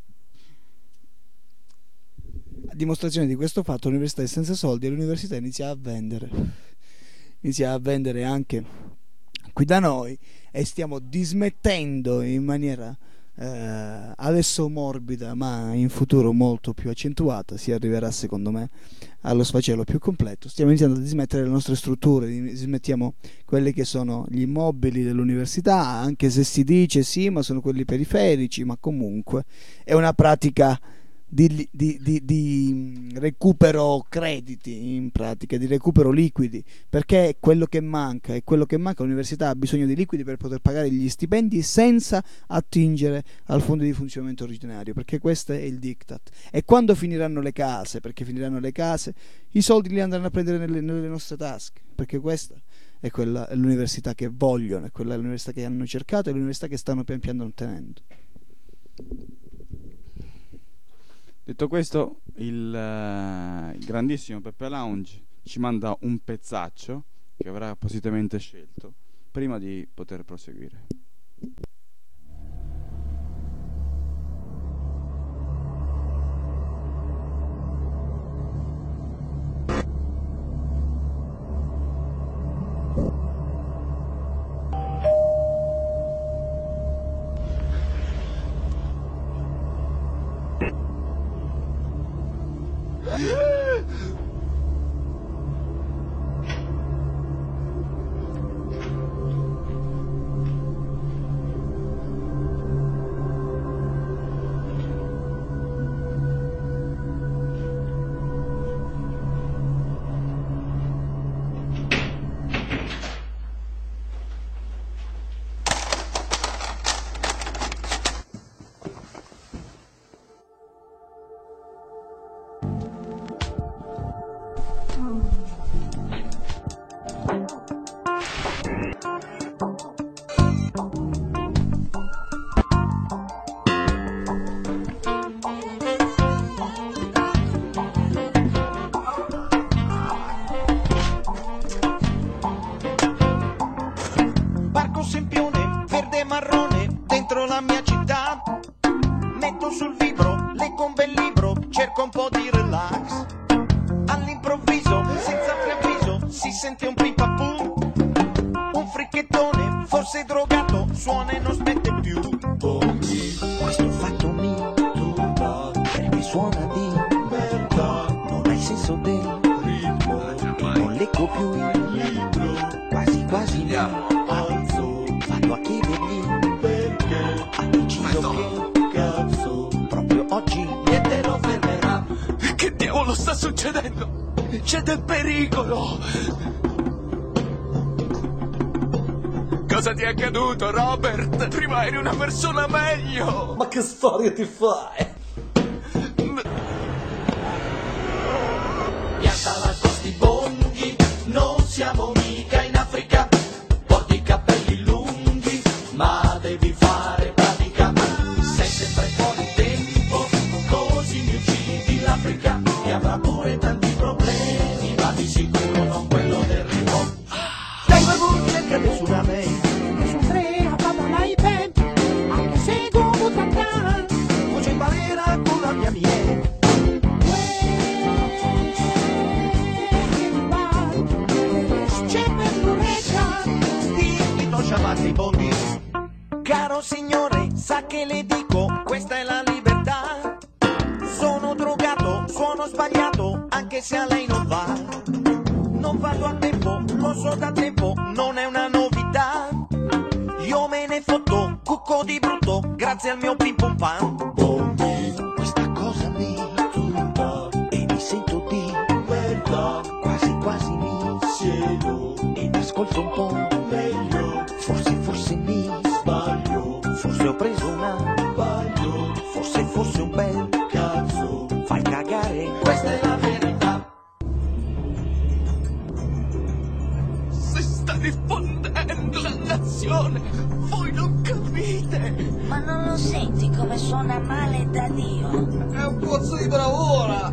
A: A dimostrazione di questo fatto, l'università è senza soldi e l'università inizia a vendere inizia a vendere anche qui da noi, e stiamo dismettendo in maniera Eh, adesso morbida, ma in futuro molto più accentuata. Si arriverà, secondo me, allo sfacelo più completo. Stiamo iniziando a dismettere le nostre strutture, dismettiamo quelli che sono gli immobili dell'università, anche se si dice sì, ma sono quelli periferici, ma comunque è una pratica di, di, di, di recupero crediti, in pratica di recupero liquidi, perché è quello che manca, è quello che manca. L'università ha bisogno di liquidi per poter pagare gli stipendi senza attingere al fondo di funzionamento originario, perché questo è il diktat. E quando finiranno le case, perché finiranno le case, i soldi li andranno a prendere nelle, nelle nostre tasche, perché questa è quella è l'università che vogliono, è quella è l'università che hanno cercato, è l'università che stanno pian piano ottenendo.
B: Detto questo, il, uh, il grandissimo Peppe Lounge ci manda un pezzaccio che avrà appositamente scelto prima di poter proseguire.
J: Barco sempione, verde e marrone, dentro la mia città. Metto sul vibro, leggo un bel libro, cerco un po' di relax. All'improvviso, senza preavviso, si sente un pimpapù. Un fricchettone, forse drogato, suona e non smette più. Questo fatto mi turba, perché suona di merda. Non hai senso del ritmo, e non leggo più il libro. Quasi quasi mi alzo, vado a chiedergli perché ha deciso che cazzo proprio oggi niente lo fermerà.
F: Che diavolo sta succedendo? C'è del pericolo! Cosa ti è accaduto, Robert? Prima eri una persona meglio!
J: Ma che storia ti fai? Pianta la costi bonghi, non siamo mica in Africa. Porti i capelli lunghi, ma devi fare pratica. Sei sempre fuori tempo, così mi uccidi l'Africa. E avrà pure tanti problemi, ma di sicuro non quello del ritmo. Dai, ma non cerca nessuno a me.
K: Su tre, abbandono i tempi.
J: che le dico, questa è la libertà. Sono drogato, suono sbagliato, anche se a lei non va. Non vado a tempo, lo so da tempo, non è una novità. Io me ne fotto, cucco di brutto, grazie al mio pim pum pam. Bombi, questa cosa mi turba e mi sento di merda. Quasi quasi mi siedo e mi ascolto un po' meglio. Forse forse mi sbaglio, forse ho preso una sbaglio, forse fosse un bel cazzo. Fai cagare, questa è la verità.
F: Si sta diffondendo la nazione, voi non capite.
K: Ma non lo senti come suona male da Dio?
F: È un pozzo di bravura.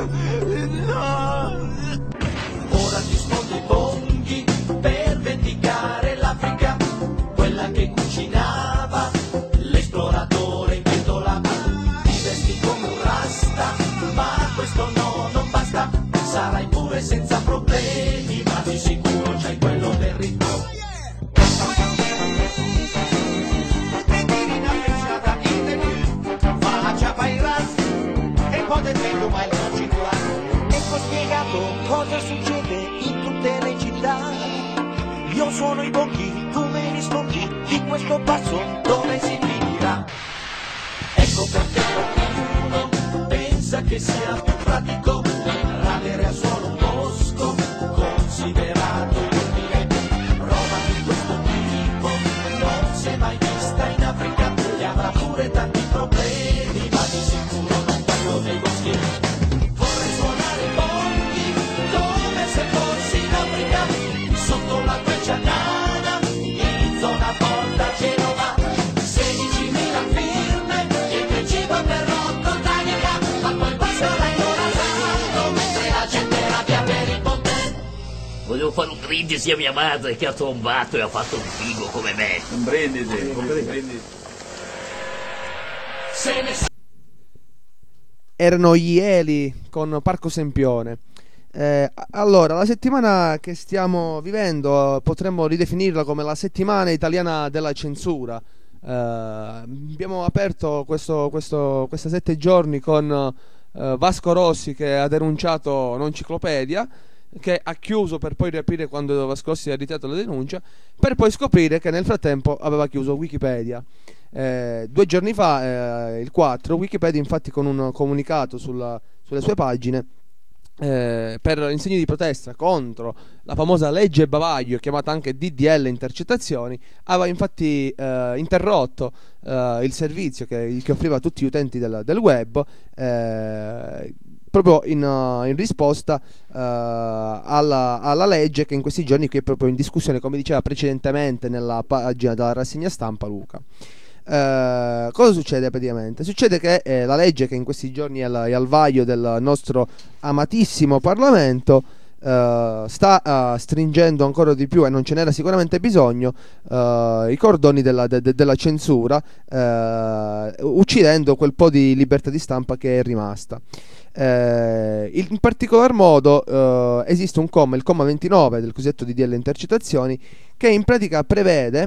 F: No.
J: Ora ti sfondo i bonghi per vendicare l'Africa, quella che cucinava, l'esploratore in pentola. Ti vesti come un rasta, ma questo no, non basta. Sarai pure senza problemi, ma di sicuro c'hai quello del ritmo. Ecco spiegato cosa succede in tutte le città. Io suono i bocchi, tu me li sbocchi, di questo passo dove si finirà. Ecco perché qualcuno pensa che sia più pratico radere a suolo un bosco considerato inutile. Roba di questo tipo non si è mai vista in Africa, e avrà pure tanti problemi, ma di sicuro non parlo dei boschi. Vorrei suonare i bonghi come se fossi in Africa, sotto la quercia nana, in zona Porta Genova. sedicimila firme, il principio per Roccotanica, ma poi passerà il corazzano, mentre la gente rabbia per il ponte.
L: Volevo fare un brindisi a mia madre che ha trombato e ha fatto un figo come me.
B: Un brindisi, un brindisi.
J: Se ne sa.
M: Erano gli Eli con Parco Sempione. Eh, allora, la settimana che stiamo vivendo potremmo ridefinirla come la settimana italiana della censura. Eh, abbiamo aperto questo, questo, questi sette giorni con eh, Vasco Rossi che ha denunciato l'Enciclopedia, che ha chiuso per poi riaprire quando Vasco Rossi ha ritirato la denuncia, per poi scoprire che nel frattempo aveva chiuso Wikipedia. Eh, due giorni fa, eh, il quattro, Wikipedia infatti con un comunicato sulla, sulle sue pagine eh, per in segno di protesta contro la famosa legge Bavaglio, chiamata anche D D L intercettazioni, aveva infatti eh, interrotto eh, il servizio che, che offriva a tutti gli utenti del, del web, eh, proprio in, uh, in risposta uh, alla, alla legge che in questi giorni qui è proprio in discussione, come diceva precedentemente nella pagina della rassegna stampa Luca. Uh, cosa succede praticamente? Succede che eh, la legge che in questi giorni è al, è al vaglio del nostro amatissimo Parlamento uh, sta uh, stringendo ancora di più, e non ce n'era sicuramente bisogno, uh, i cordoni della, de, de, della censura, uh, uccidendo quel po' di libertà di stampa che è rimasta. Eh, in particolar modo eh, esiste un comma, il comma ventinove del cosiddetto D D L intercettazioni, che in pratica prevede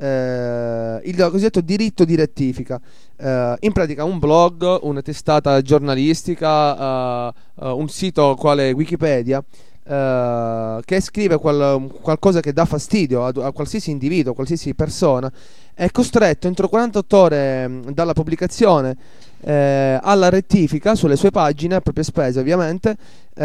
M: eh, il cosiddetto diritto di rettifica. Eh, in pratica un blog, una testata giornalistica, eh, eh, un sito quale Wikipedia, Uh, che scrive qual, qualcosa che dà fastidio a, a qualsiasi individuo, a qualsiasi persona, è costretto entro quarantotto ore mh, dalla pubblicazione eh, alla rettifica sulle sue pagine, a proprie spese ovviamente,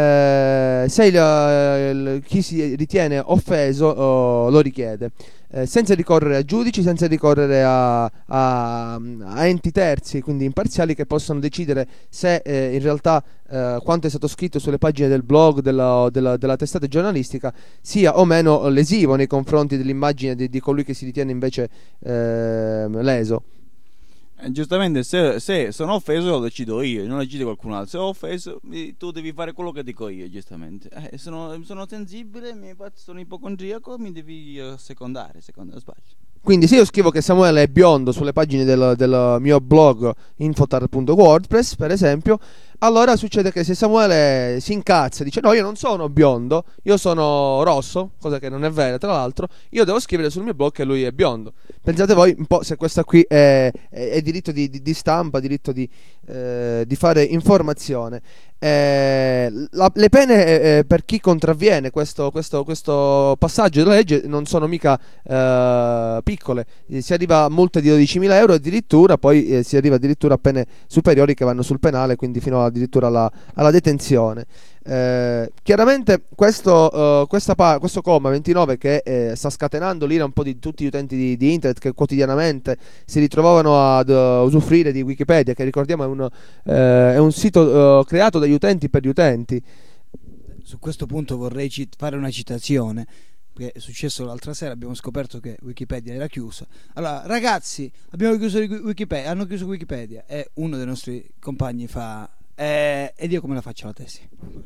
M: eh, se il, il, chi si ritiene offeso oh, lo richiede, eh, senza ricorrere a giudici, senza ricorrere a, a, a enti terzi, quindi imparziali, che possono decidere se eh, in realtà eh, quanto è stato scritto sulle pagine del blog, della, della, della testata giornalistica, sia o meno lesivo nei confronti dell'immagine di, di colui che si ritiene invece eh, leso.
B: Eh, giustamente, se, se sono offeso lo decido io, non lo decide qualcun altro. Se ho offeso, tu devi fare quello che dico io, giustamente. Eh, sono, sono sensibile, mi, sono ipocondriaco, mi devi uh, secondare, secondo sbaglio.
M: Quindi se io scrivo che Samuele è biondo sulle pagine del, del mio blog infotar punto wordpress, per esempio, Allora succede che se Samuele si incazza e dice no, io non sono biondo, io sono rosso, cosa che non è vera tra l'altro, io devo scrivere sul mio blog che lui è biondo. Pensate voi un po' se questa qui è, è, è diritto di, di, di stampa, diritto di, eh, di fare informazione. Eh, la, le pene eh, per chi contravviene questo, questo, questo passaggio della legge non sono mica eh, piccole, si arriva a multe di dodicimila euro addirittura, poi eh, si arriva addirittura a pene superiori che vanno sul penale, quindi fino addirittura alla, alla detenzione. Eh, chiaramente questo, uh, questa pa- questo comma ventinove che eh, sta scatenando l'ira un po' di tutti gli utenti di, di internet che quotidianamente si ritrovavano ad uh, usufruire di Wikipedia, che ricordiamo è un, uh, è un sito uh, creato dagli utenti per gli utenti.
A: Su questo punto vorrei cit- fare una citazione, perché è successo l'altra sera, abbiamo scoperto che Wikipedia era chiusa. Allora ragazzi, abbiamo chiuso Wikipedia, hanno chiuso Wikipedia, e uno dei nostri compagni fa eh, ed io come la faccio la tesi?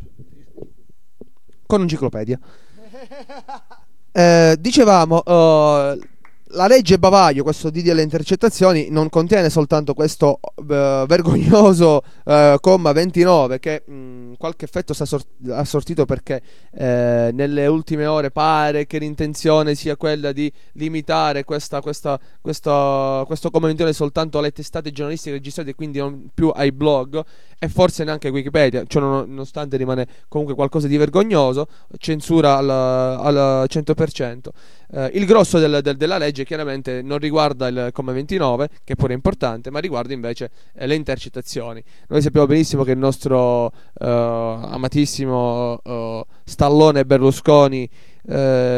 M: Con enciclopedia. eh, dicevamo uh, la legge bavaglio, questo D D L intercettazioni, non contiene soltanto questo uh, vergognoso uh, comma ventinove che mh, qualche effetto sta sort- ha sortito, perché eh, nelle ultime ore pare che l'intenzione sia quella di limitare questa, questa, questa, questo comma ventinove soltanto alle testate giornalistiche registrate, quindi non più ai blog e forse neanche Wikipedia, cioè non, nonostante rimane comunque qualcosa di vergognoso, censura al, al cento per cento. Uh, il grosso del, del, della legge chiaramente non riguarda il comma ventinove, che pure è importante, ma riguarda invece eh, le intercettazioni. Noi sappiamo benissimo che il nostro uh, amatissimo uh, Stallone Berlusconi, uh,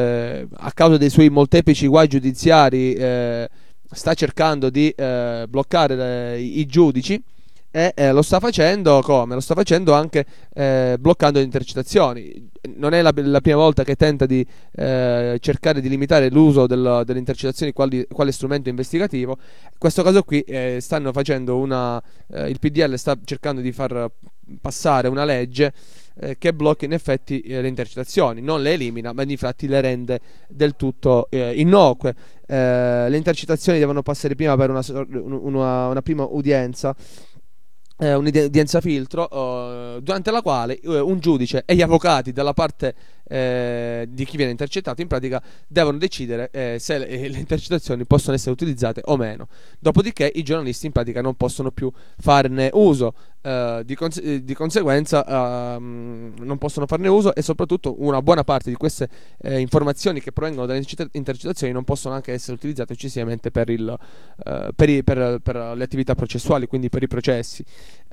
M: a causa dei suoi molteplici guai giudiziari, uh, sta cercando di uh, bloccare le, i giudici. E eh, lo sta facendo come? Lo sta facendo anche eh, bloccando le intercettazioni. Non è la, la prima volta che tenta di eh, cercare di limitare l'uso del, delle intercettazioni quali, quale strumento investigativo. In questo caso qui eh, stanno facendo una eh, il P D L sta cercando di far passare una legge eh, che blocca in effetti eh, le intercettazioni, non le elimina, ma infatti le rende del tutto eh, innocue. Eh, le intercettazioni devono passare prima per una, una, una prima udienza, Eh, un'udienza filtro, uh, durante la quale uh, un giudice e gli avvocati dalla parte eh, di chi viene intercettato in pratica devono decidere eh, se le, le intercettazioni possono essere utilizzate o meno. Dopodiché i giornalisti in pratica non possono più farne uso, uh, di, conse- di conseguenza uh, non possono farne uso, e soprattutto una buona parte di queste eh, informazioni che provengono dalle intercettazioni non possono anche essere utilizzate eccessivamente per, il, uh, per, i, per, per le attività processuali, quindi per i processi.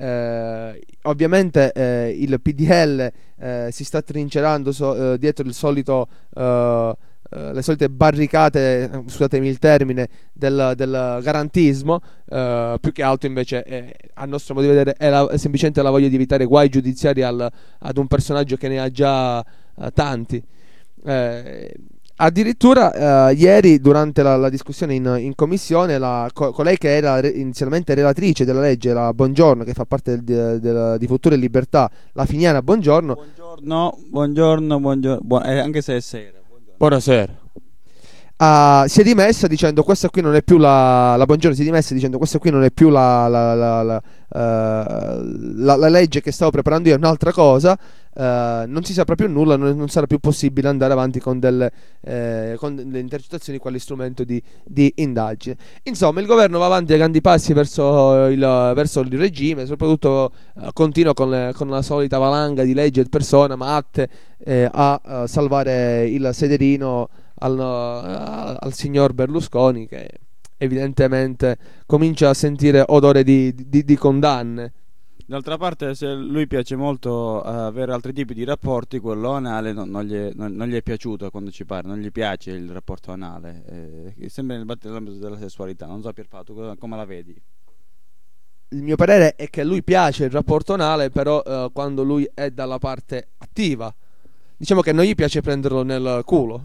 M: Eh, ovviamente eh, il P D L eh, si sta trincerando so, eh, dietro il solito eh, eh, le solite barricate, scusatemi il termine, del, del garantismo, eh, più che altro invece eh, a nostro modo di vedere è, la, è semplicemente la voglia di evitare guai giudiziari al, ad un personaggio che ne ha già eh, tanti. eh, Addirittura eh, ieri durante la, la discussione in, in commissione la, co- colei che era re- inizialmente relatrice della legge, la Bongiorno, che fa parte del, del, di Futuro e Libertà, la Finiana Bongiorno.
B: Buongiorno, buongiorno, buongiorno, buon- eh, anche se è sera.
M: Buonasera. Uh, si è dimessa dicendo questa qui non è più la, la Bongiorno si è dimessa dicendo questa qui non è più la, la, la, la, uh, la, la legge che stavo preparando io, è un'altra cosa. Uh, non si saprà più nulla, non, non sarà più possibile andare avanti con delle, eh, con le intercettazioni quali strumento di, di indagine. Insomma, il governo va avanti a grandi passi verso il, verso il regime, soprattutto uh, continua con, le, con la solita valanga di leggi ad persona matte eh, a uh, salvare il sederino al, uh, al signor Berlusconi, che evidentemente comincia a sentire odore di, di, di condanne.
B: D'altra parte, se lui piace molto uh, avere altri tipi di rapporti, quello anale non, non, gli è, non, non gli è piaciuto quando ci pare, non gli piace il rapporto anale, eh, sempre nell'ambito della sessualità. Non so, Pierpaolo, tu come la vedi?
M: Il mio parere è che a lui piace il rapporto anale, però uh, quando lui è dalla parte attiva, diciamo che non gli piace prenderlo nel culo.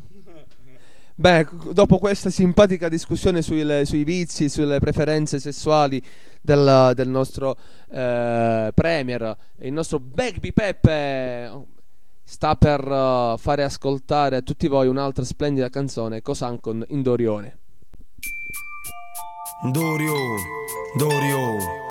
M: Beh, dopo questa simpatica discussione sui, sui vizi, sulle preferenze sessuali del, del nostro eh, premier, il nostro Baby Peppe sta per uh, fare ascoltare a tutti voi un'altra splendida canzone, Cosan con Indorione.
N: Dorio, Dorio,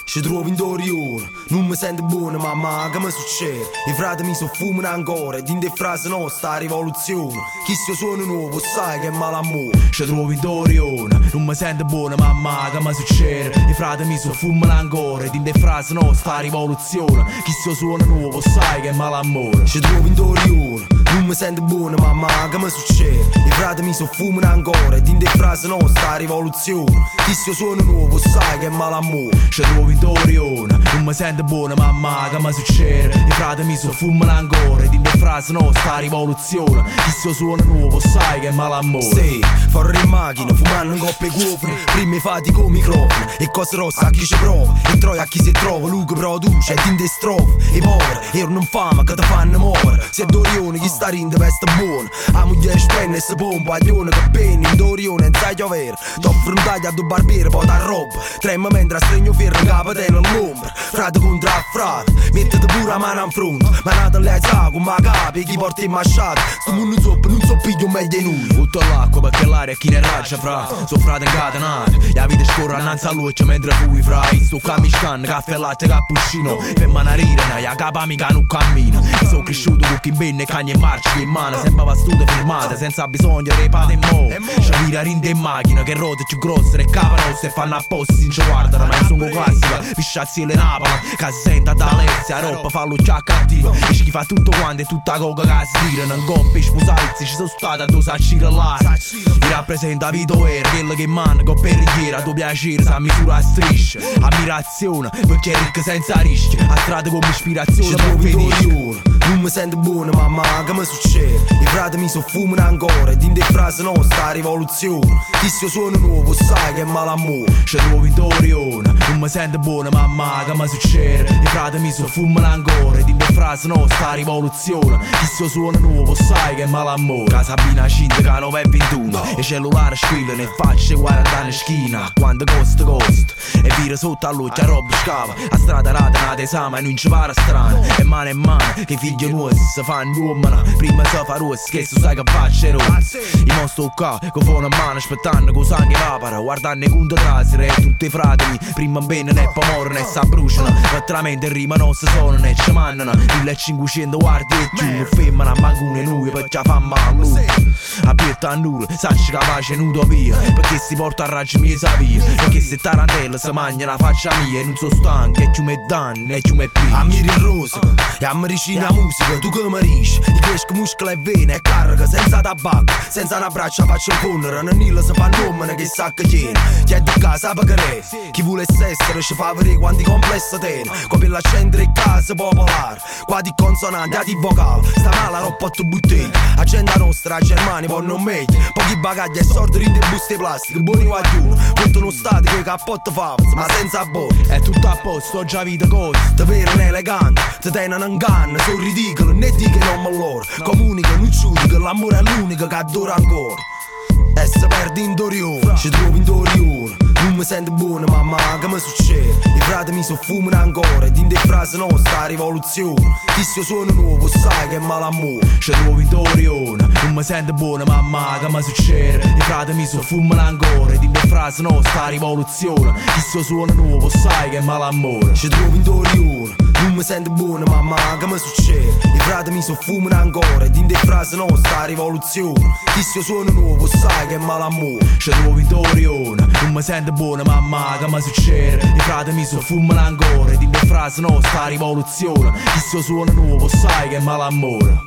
N: ci trovo in Dorione, non mi sento buono mamma che mi succede. I frati mi soffumano ancora e in de frasi nostra rivoluzione. Chi se suono nuovo sai che è malamore. Ci trovo in Dorione, non mi sento buono mamma che mi succede. I frati mi soffumano ancora e in de frasi nostra rivoluzione. Chi se suono nuovo sai che è malamore. Ci trovo in Dorione, non mi sento buono mamma che mi succede. I frati mi soffumano ancora e in de frasi nostra rivoluzione. Chi se suono nuovo sai che è malamore. Ci trovo in Dorione, non mi sento buono mamma che mi succede. I frati mi soffumano ancora ed in de frasi nostra rivoluzione. Chi se suona nuovo sai che è malamore. Sì, fuori in macchina, fumando in coppe cuofre. Prima i fatti con microfono e cose rosse a chi ci prova. E troia a chi si trova, lui che produce ed in de strofe. I poveri erano in fama che ti fanno muovere. Se è Dorione chi sta rinde veste buono. A moglie spenne e si pompa, aglione che penni. In Dorione non sai piovere. T'offro un taglio a due barbieri poi da roba. Trema mentre a stregno ferro in capo te nell'ombra. Frate contro a frate, mettete pure la mano in fronte. Ma nata lei sa con ma capi chi porta in masciata. Sto mondo zoppo non so piglio meglio di noi. Butto l'acqua perché l'aria è chi ne raggia fra. So frate incatenati, la vita scorre annanzi a luce mentre fui fra. Sto camiscan, caffè latte cappuccino. Per manarire, la capa mica non cammina. Sono cresciuto con chi bene, cagni e marci in mano. Sembrava studio firmate, senza bisogno di repate in mo'. C'è vira rinde in macchina, che rote più grosse. E capa rosse e fanno apposta, si ci guardano. Ma sono classica, pisciazzi le napola. Che si senta da Alessia, roba fa luccia cattiva. E chi fa tutto quanto e tutta coca che si tira. Non coppia, sposalizzi, ci sono stata tu sa cirellare. Mi rappresenta Vito Era, quello che manca con perrigliera. A tuo piacere sa misura a strisce. Ammirazione, perché è ricca senza rischio. A strada come ispirazione per venire. Non mi sento buono mamma che mi succede. I frati mi soffumano ancora ed in de frasi nostra rivoluzione. Chi se suona nuovo sai che è malamore. Ci trovo in Dorione, non mi sento buono mamma che mi succede. I frati mi soffumano ancora ed in de frasi nostra rivoluzione. Chi se suona nuovo sai che è malamore. Casa Sabina cinta che nove e ventuno. E cellulare squillano e facce guardare in schina. Quando costa costa e vira sotto a luce a roba scava. A strada rata nata esame e non ci pare strano. E mano in mano che figli nuovi si fanno uomini. Prima si fa rossa che so sai che faccia rossa. I mostri qua con fuoco in mano aspettando con sangue vapora. Guardando i conti trasere e tutti i fratelli. Prima bene ne poi morrono e si abbruciano. Veramente in rima non si sono né ci mandano. millecinquecento guardi e giù non femmina manco una noi perché fa male. Aperta a nuro, sacci capace in utopia. Perché si porta a raggio mia sapia. Perché se tarantella si mangia la faccia mia. E non so stanco e più me danno e più me piace. Ammiri il rosa e ammiricina la musica. Tu che mi riesci, i cresco muscoli e vene e carica senza tabacco. Senza una braccia faccio il fondere. Non nilla si fa nome che sa che tiene. Chiedo a casa perché re. Chi volesse essere ci fa vedere quanti complessi tiene. Come l'accendere in casa popolare. Qua di consonanti a di vocale. Sta male a roppotto bottiglia. Agenda nostra a Germania poi non meglio. Pochi bagagli e sordi in buste plastiche. Buoni guaglioni. Punto uno stato che cappotto fa ma senza botte. È tutto a posto, ho già vita cose. Te vedono elegante, te tengono in canna. Sono ridicolo, né di che non me loro. Comunica, non giudico, l'amore è l'unico che adora ancora. E se perdi in Dorione, ci trovo in Dorione. Non mi sento buono mamma che mi succede. I frati mi soffumano ancora ed in de frasi nostra rivoluzione. Chi se suona nuovo sai che è malamore. Ci trovo in Dorione, non mi sento buono mamma che mi succede. I frati mi soffumano ancora ed in de frasi nostra rivoluzione. Chi se suona nuovo sai che è malamore. Ci trovo in Dorione, non mi sento buono mamma che mi succede. I frati mi soffumano ancora ed in de frasi nostra rivoluzione. Chi se suona nuovo sai che è malamore. Ci trovo in Dorione, non mi sento buona mamma che mi succede. I frati mi soffumano ancora ed in de frasi nostra rivoluzione. Chi se suona nuovo sai che è malamore.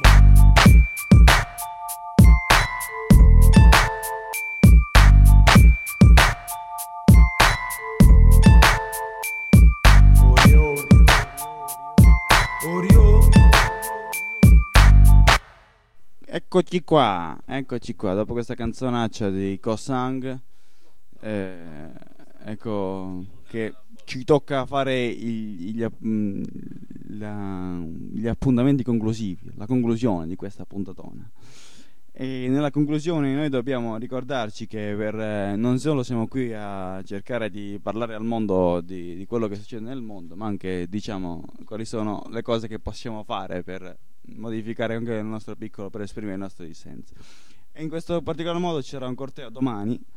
B: Eccoci qua, eccoci qua, dopo questa canzonaccia di Kosang, eh, ecco che ci tocca fare il, gli, mh, la, gli appuntamenti conclusivi, la conclusione di questa puntatona. E nella conclusione noi dobbiamo ricordarci che per, eh, non solo siamo qui a cercare di parlare al mondo di, di quello che succede nel mondo, ma anche diciamo quali sono le cose che possiamo fare per modificare anche il nostro piccolo, per esprimere il nostro dissenso. E in questo particolar modo ci sarà un corteo domani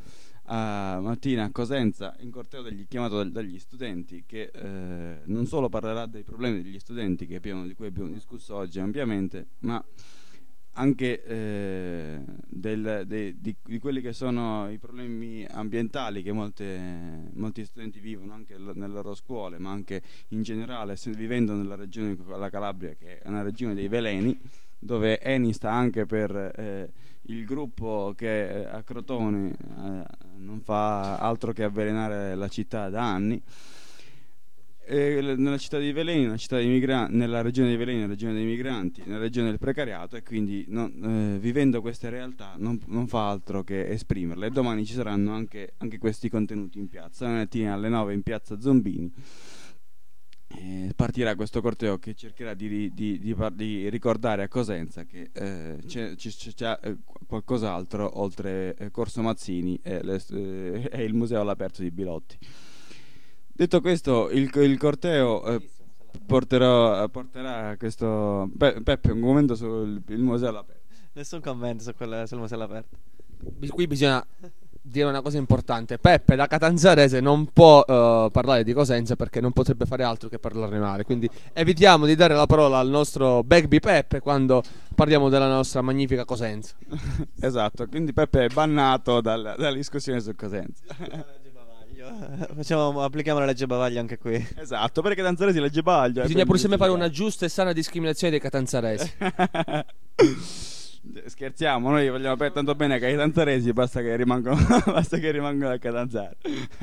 B: a mattina a Cosenza in corteo degli, chiamato dal, dagli studenti, che eh, non solo parlerà dei problemi degli studenti che abbiamo, di cui abbiamo discusso oggi ampiamente, ma anche eh, del, de, di, di quelli che sono i problemi ambientali che molte, molti studenti vivono anche l- nelle loro scuole, ma anche in generale, se, vivendo nella regione della Calabria, che è una regione dei veleni, dove Eni sta anche per eh, il gruppo che eh, a Crotone eh, non fa altro che avvelenare la città da anni. E nella città dei veleni, una città dei migranti, nella regione dei veleni, nella regione dei migranti, nella regione del precariato, e quindi non, eh, vivendo queste realtà non, non fa altro che esprimerle. E domani ci saranno anche, anche questi contenuti in piazza. Domani mattina alle nove in piazza Zombini eh, partirà questo corteo che cercherà di, di, di, di ricordare a Cosenza che eh, c'è, c'è, c'è eh, qualcos'altro oltre eh, Corso Mazzini e, le, eh, e il museo all'aperto di Bilotti. Detto questo, il, il corteo eh, porterò, porterà questo... Pe- Peppe, un commento sul il museo all'aperto.
D: Nessun commento su quel, sul museo all'aperto.
M: Qui bisogna dire una cosa importante. Peppe da catanzarese non può uh, parlare di Cosenza perché non potrebbe fare altro che parlarne male, quindi evitiamo di dare la parola al nostro Bagby Peppe quando parliamo della nostra magnifica Cosenza.
B: Esatto, quindi Peppe è bannato dal, dalla discussione su Cosenza.
D: Facciamo, applichiamo la legge bavaglio anche qui.
B: Esatto, perché Catanzaresi legge bavaglio.
M: Bisogna pur sempre fare una giusta e sana discriminazione dei catanzaresi.
B: Scherziamo, noi vogliamo per tanto bene che i catanzaresi, basta che rimangono basta che rimangono a Catanzaro.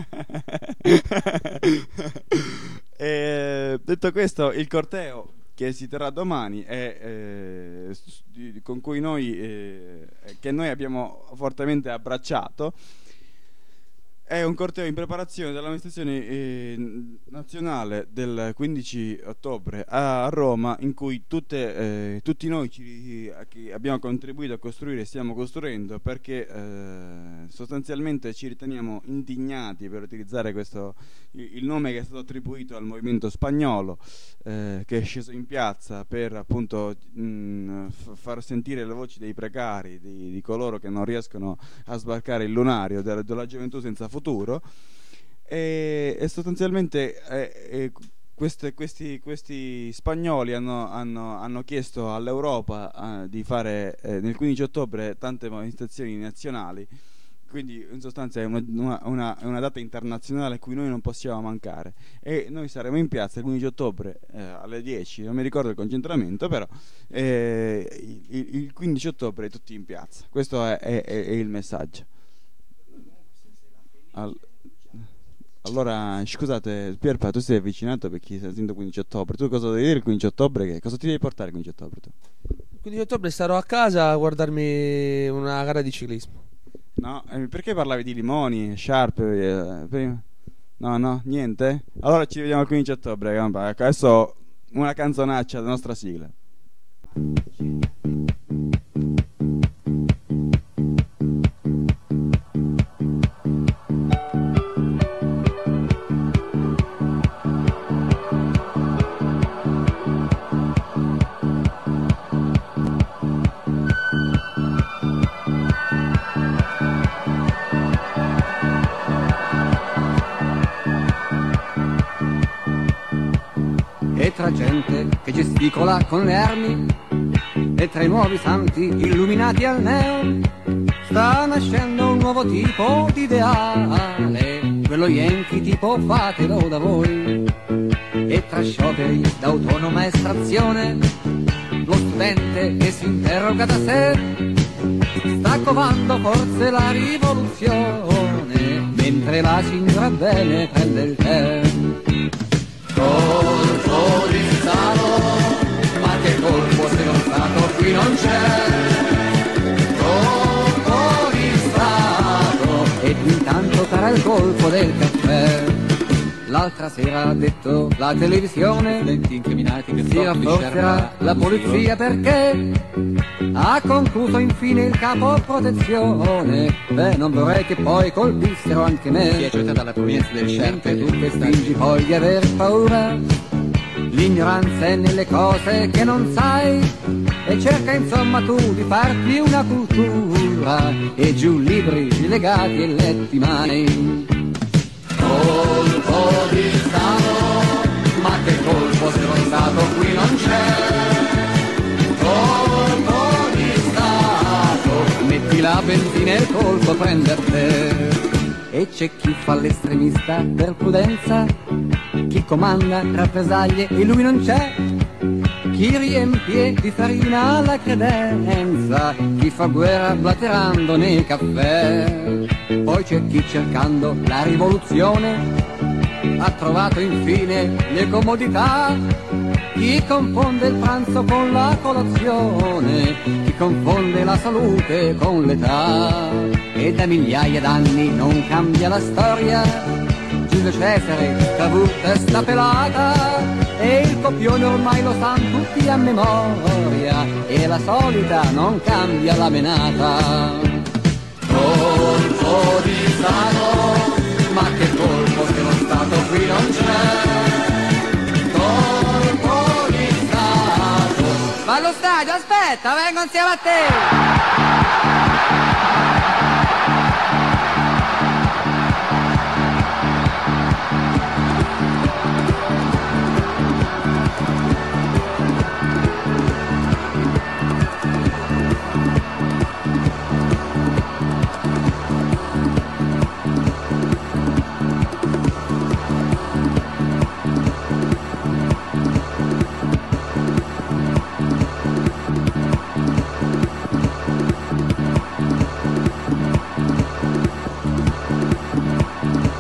B: E, detto questo, il corteo che si terrà domani è, eh, con cui noi eh, che noi abbiamo fortemente abbracciato. È un corteo in preparazione dell'amministrazione eh, nazionale del quindici ottobre a Roma, in cui tutte, eh, tutti noi ci, che abbiamo contribuito a costruire e stiamo costruendo, perché eh, sostanzialmente ci riteniamo indignati, per utilizzare questo, il nome che è stato attribuito al movimento spagnolo, eh, che è sceso in piazza per appunto mh, f- far sentire le voci dei precari, di, di coloro che non riescono a sbarcare il lunario della, della gioventù senza futuro. E, e sostanzialmente eh, eh, queste, questi, questi spagnoli hanno, hanno, hanno chiesto all'Europa eh, di fare eh, nel quindici ottobre tante manifestazioni nazionali, quindi in sostanza è una, una, una, una data internazionale a cui noi non possiamo mancare, e noi saremo in piazza il quindici ottobre eh, alle dieci, non mi ricordo il concentramento, però eh, il, il quindici ottobre tutti in piazza. Questo è, è, è il messaggio. All- allora scusate Pierpa, tu sei avvicinato perché sei il quindici ottobre. Tu cosa devi dire il quindici ottobre? Che cosa ti devi portare il quindici ottobre tu?
M: Il quindici ottobre starò a casa a guardarmi una gara di ciclismo.
B: No, eh, perché parlavi di limoni, sciarpe eh, prima? No, no, niente? Allora ci vediamo il quindici ottobre. Adesso una canzonaccia della nostra sigla.
C: E tra gente che gesticola con le armi, e tra i nuovi santi illuminati al neon, sta nascendo un nuovo tipo di ideale, quello yankee tipo fatelo da voi. E tra scioperi d'autonoma estrazione, lo studente che si interroga da sé sta covando forse la rivoluzione, mentre la signora bene prende il tè. Colpo di Stato, ma che colpo se lo Stato qui non c'è. Colpo di Stato, ed intanto sarà il colpo del caffè. L'altra sera ha detto la televisione, studenti incriminati che si rafforzerà la polizia perché ha concluso infine il capo protezione. Beh, non vorrei che poi colpissero anche me. Si è giunta dalla provenienza del Sherpe, tu che stringi poi di aver paura. L'ignoranza è nelle cose che non sai, e cerca insomma tu di farti una cultura, e giù libri legati e letti mai. Colpo di Stato, ma che colpo se lo Stato qui non c'è. Colpo di Stato, metti la benzina e il colpo prende a te. E c'è chi fa l'estremista per prudenza, chi comanda rappresaglie e lui non c'è, chi riempie di farina la credenza, chi fa guerra blaterando nei caffè. Poi c'è chi cercando la rivoluzione ha trovato infine le comodità, chi confonde il pranzo con la colazione, chi confonde la salute con l'età. E da migliaia d'anni non cambia la storia, Giulio Cesare, Cavour, testa pelata, e il copione ormai lo sanno tutti a memoria, e la solita non cambia la menata. Colpo di Stato, ma che colpo se lo Stato qui non c'è. Colpo di Stato. Va allo stadio, aspetta, vengo insieme a te.